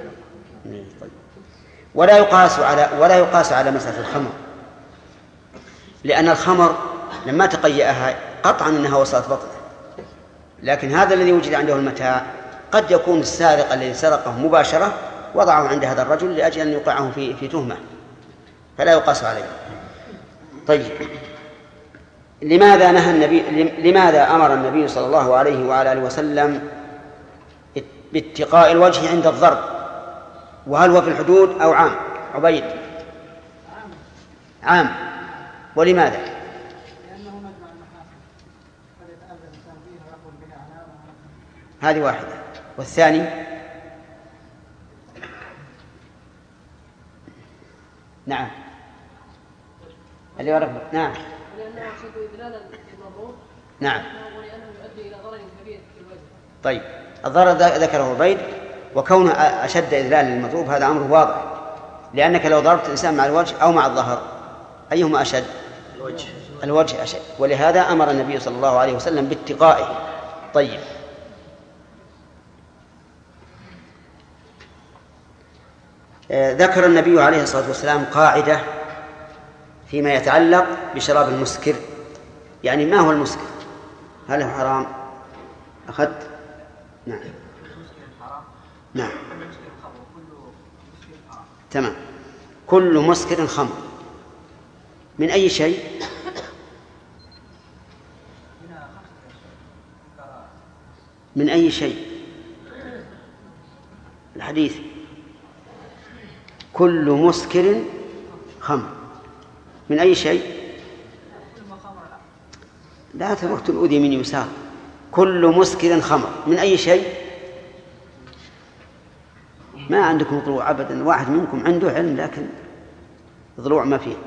ولا يقاس على مسألة الخمر، لأن الخمر لما تقيأها قطعا أنها وصلت بطنه، لكن هذا الذي وجد عنده المتاع قد يكون السارق الذي سرقه مباشرة وضعه عند هذا الرجل لأجل أن يوقعه في تهمة، فلا يقاس عليه. طيب، لماذا أمر النبي صلى الله عليه وعلى آله وسلم باتقاء الوجه عند الضرب؟ وهل هو في الحدود أو عام؟ عبيد. عام. ولماذا؟ هذه واحدة. والثاني؟ نعم. نعم اللي يعرف نعم لأنه أشد إذلالا للمضروب نعم ولأنه يؤدي إلى ضرر كبير في الوجه. طيب الضرر ذكره عبيد، وكونه أشد إذلال للمضروب هذا أمر واضح، لأنك لو ضربت الإنسان مع الوجه أو مع الظهر أيهما أشد؟ الوجه أشد، ولهذا أمر النبي صلى الله عليه وسلم باتقائه. طيب ذكر النبي عليه الصلاة والسلام قاعدة فيما يتعلق بشراب المسكر، يعني ما هو المسكر؟ هل هو حرام؟ أخذت؟ نعم نعم تمام. كل مسكر خمر من أي شيء؟ من أي شيء؟ الحديث كل مسكر خمر من أي شيء؟ لا تروح تلؤذ يمين يسار. كل مسكر خمر من أي شيء؟ ما عندكم ضلوع أبدا، واحد منكم عنده علم لكن ضلوع ما فيه.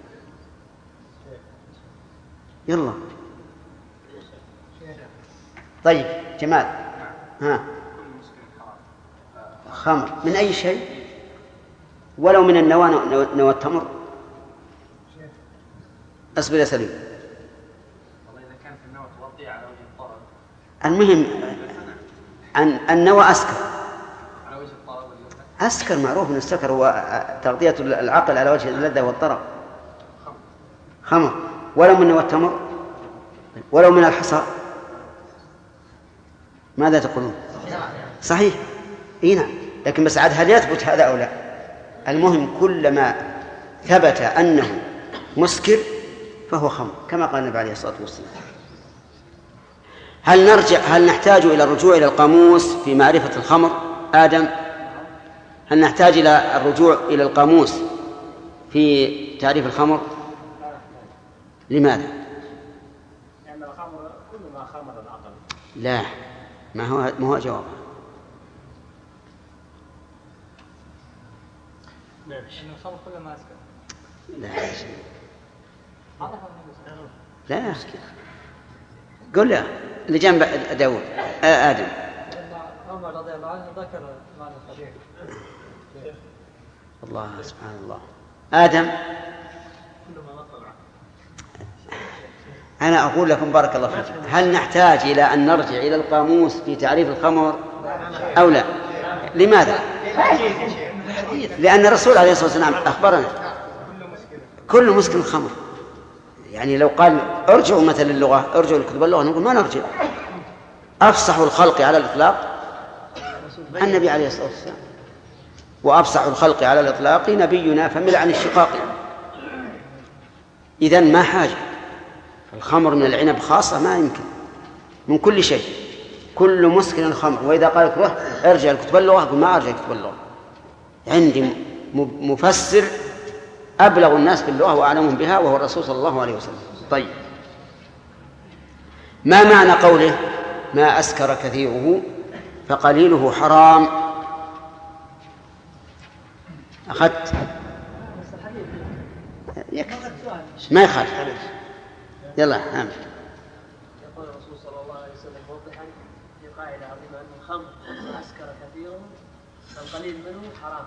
يلا طيب جمال ها خمر من أي شيء؟ ولو من النوى نوى التمر. أصبر يا سليم. إذا كان في النوى توضيع على وجه الطرب. المهم عن النوى أسكر. على وجه الطرب أسكر معروف من السكر هو تغطية العقل على وجه اللذة والطرب. خمر ولو من نوى التمر ولو من الحصى. ماذا تقولون؟ صحيح إيه نعم، لكن بس عاد هل يثبت هذا أو لا؟ المهم كلما ثبت أنه مسكر فهو خمر كما قال النبي عليه الصلاة والسلام. هل نحتاج إلى الرجوع إلى القاموس في معرفة الخمر؟ آدم هل نحتاج إلى الرجوع إلى القاموس في تعريف الخمر؟ لماذا؟ لأن الخمر كل ما خمر العقل. لا ما هو جواب. إن الخمر كل ما أسكر. لا قل له اللي جنب داود آدم. عمر رضي الله عنه ذكر معنى الخبير. الله سبحان الله. آدم أنا أقول لكم بارك الله فيكم، هل نحتاج إلى أن نرجع إلى القاموس في تعريف الخمر أو لا؟ لماذا؟ لأن الرسول عليه الصلاة والسلام أخبرنا كل مسكر خمر. يعني لو قال ارجعوا مثل اللغة، ارجعوا لكتب اللغة، نقول ما نرجع. أفصح الخلق على الإطلاق النبي عليه الصلاة والسلام، وأفصح الخلق على الإطلاق نبينا فمل عن الشقاق. إذن ما حاجة. الخمر من العنب خاصة ما يمكن، من كل شيء كل مسكر خمر. وإذا قالت روح ارجع لكتب اللغة أقول ما أرجع لكتب اللغة، عندي مفسر أبلغ الناس باللغة وأعلمهم بها وهو الرسول صلى الله عليه وسلم. طيب ما معنى قوله ما أسكر كثيره فقليله حرام؟ أخذت ما يخالف. يلا نعم. يقول الرسول صلى الله عليه وسلم موضحا في قاعدة عظيمة أن الخمر ما أسكر كثيره فالقليل منه حرام.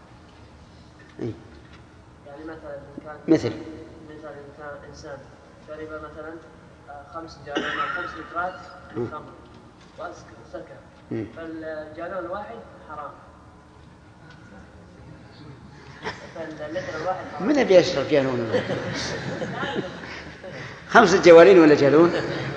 يعني مثلا مثل إنسان شرب مثلا 5 جالون أو 5 لترات من خمر وسكر، فالجالون الواحد حرام. فاللتر الواحد حرام. من الذي يشرب جالون؟ 5 جوالين ولا جالون؟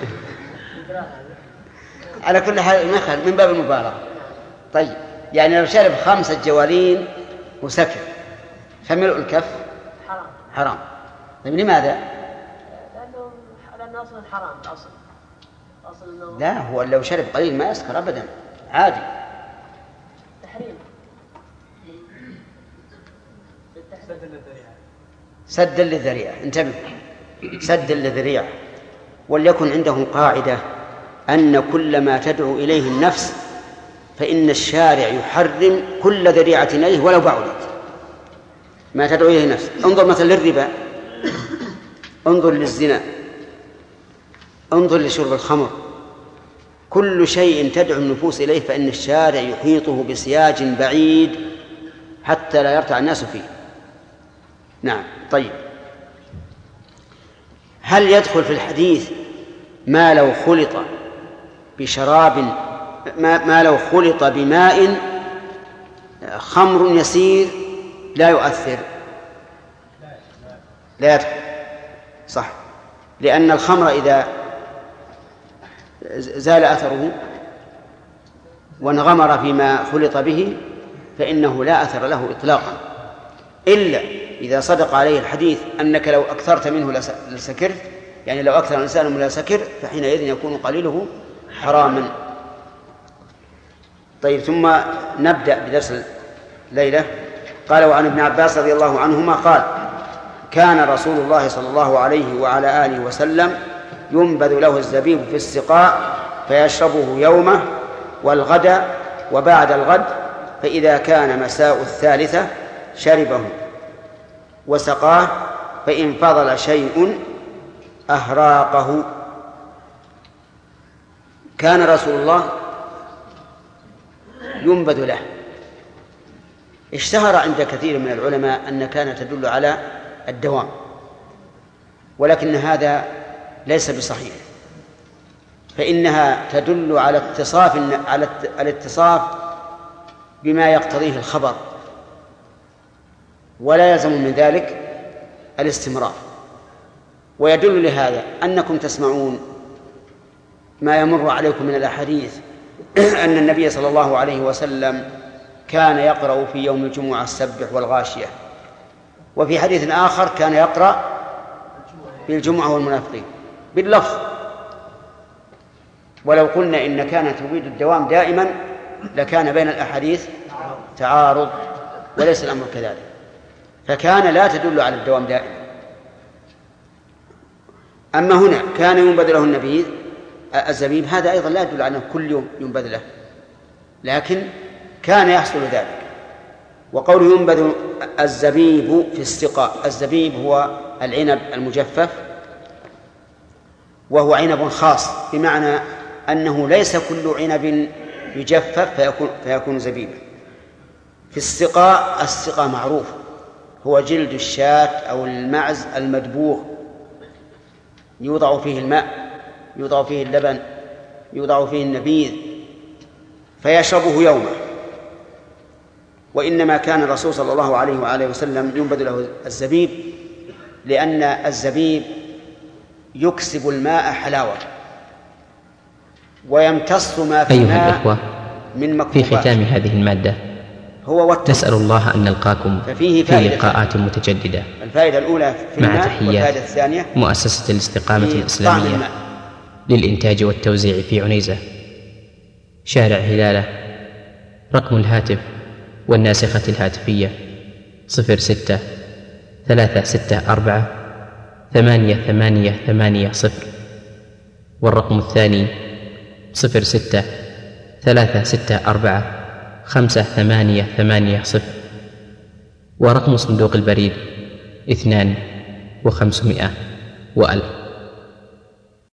على كل حال ما خل من باب المبالغة. طيب يعني لو شرب 5 جوالين وسكر فملء الكف حرام. طيب لماذا؟ لأنه أصلا حرام الأصل. لا هو لو شرب قليل ما يسكر أبدا عادي. تحريم. سدا للذريعة. انتبه، سدا للذريعة. وليكن عندهم قاعدة أن كل ما تدعو إليه النفس فإن الشارع يحرم كل ذريعة إليه ولو بعدت. ما تدعو إليه نفسك. انظر مثلا للربا، انظر للزنا، انظر لشرب الخمر، كل شيء تدعو النفوس إليه فإن الشارع يحيطه بسياج بعيد حتى لا يرتع الناس فيه. نعم. طيب، هل يدخل في الحديث ما لو خلط بشراب، ما لو خلط بماء خمر يسير لا يؤثر؟ لا يدخل، صح، لأن الخمر إذا زال أثره وانغمر فيما خلط به فإنه لا أثر له إطلاقا، إلا إذا صدق عليه الحديث أنك لو أكثرت منه لسكرت، يعني لو أكثر الإنسان من لسكر فحينئذ يكون قليله حراما. طيب، ثم نبدأ بدرس الليلة. قال: وعن ابن عباس رضي الله عنهما قال: كان رسول الله صلى الله عليه وعلى آله وسلم ينبذ له الزبيب في السقاء فيشربه يومه والغد وبعد الغد، فإذا كان مساء الثالثة شربه وسقاه، فإن فضل شيء أهراقه. كان رسول الله ينبذ له. اشتهر عند كثير من العلماء أن كان تدل على الدوام، ولكن هذا ليس بصحيح، فإنها تدل على الاتصاف بما يقتضيه الخبر، ولا يلزم من ذلك الاستمرار. ويدل لهذا أنكم تسمعون ما يمر عليكم من الأحاديث أن النبي صلى الله عليه وسلم كان يقرأ في يوم الجمعة السبح والغاشية، وفي حديث آخر كان يقرأ في الجمعة والمنافقين باللفظ. ولو قلنا إن كانت تريد الدوام دائما لكان بين الأحاديث تعارض، وليس الأمر كذلك، فكان لا تدل على الدوام دائما. أما هنا كان ينبذ له الزبيب، هذا أيضا لا يدل على أنه كل يوم ينبذ له، لكن كان يحصل ذلك. وقوله ينبذ الزبيب في السقاء، الزبيب هو العنب المجفف، وهو عنب خاص، بمعنى أنه ليس كل عنب يجفف فيكون زبيبا. في السقاء، السقاء معروف هو جلد الشاة أو المعز المدبوغ، يوضع فيه الماء، يوضع فيه اللبن، يوضع فيه النبيذ، فيشربه يومه. وإنما كان الرسول صلى الله عليه وآله وسلم ينبذ له الزبيب لأن الزبيب يكسب الماء حلاوة ويمتص ما في الماء. أيها الإخوة، من مكروبات. في ختام هذه المادة نسأل الله أن نلقاكم في لقاءات متجددة. الفائدة الأولى في مع الماء، تحيات والفائدة الثانية مؤسسة الاستقامة الإسلامية للإنتاج والتوزيع في عنيزة، شارع هلالة. رقم الهاتف والناسخة الهاتفية 06-364-8880، والرقم الثاني 06-364-5880، ورقم صندوق البريد 2500 و1000.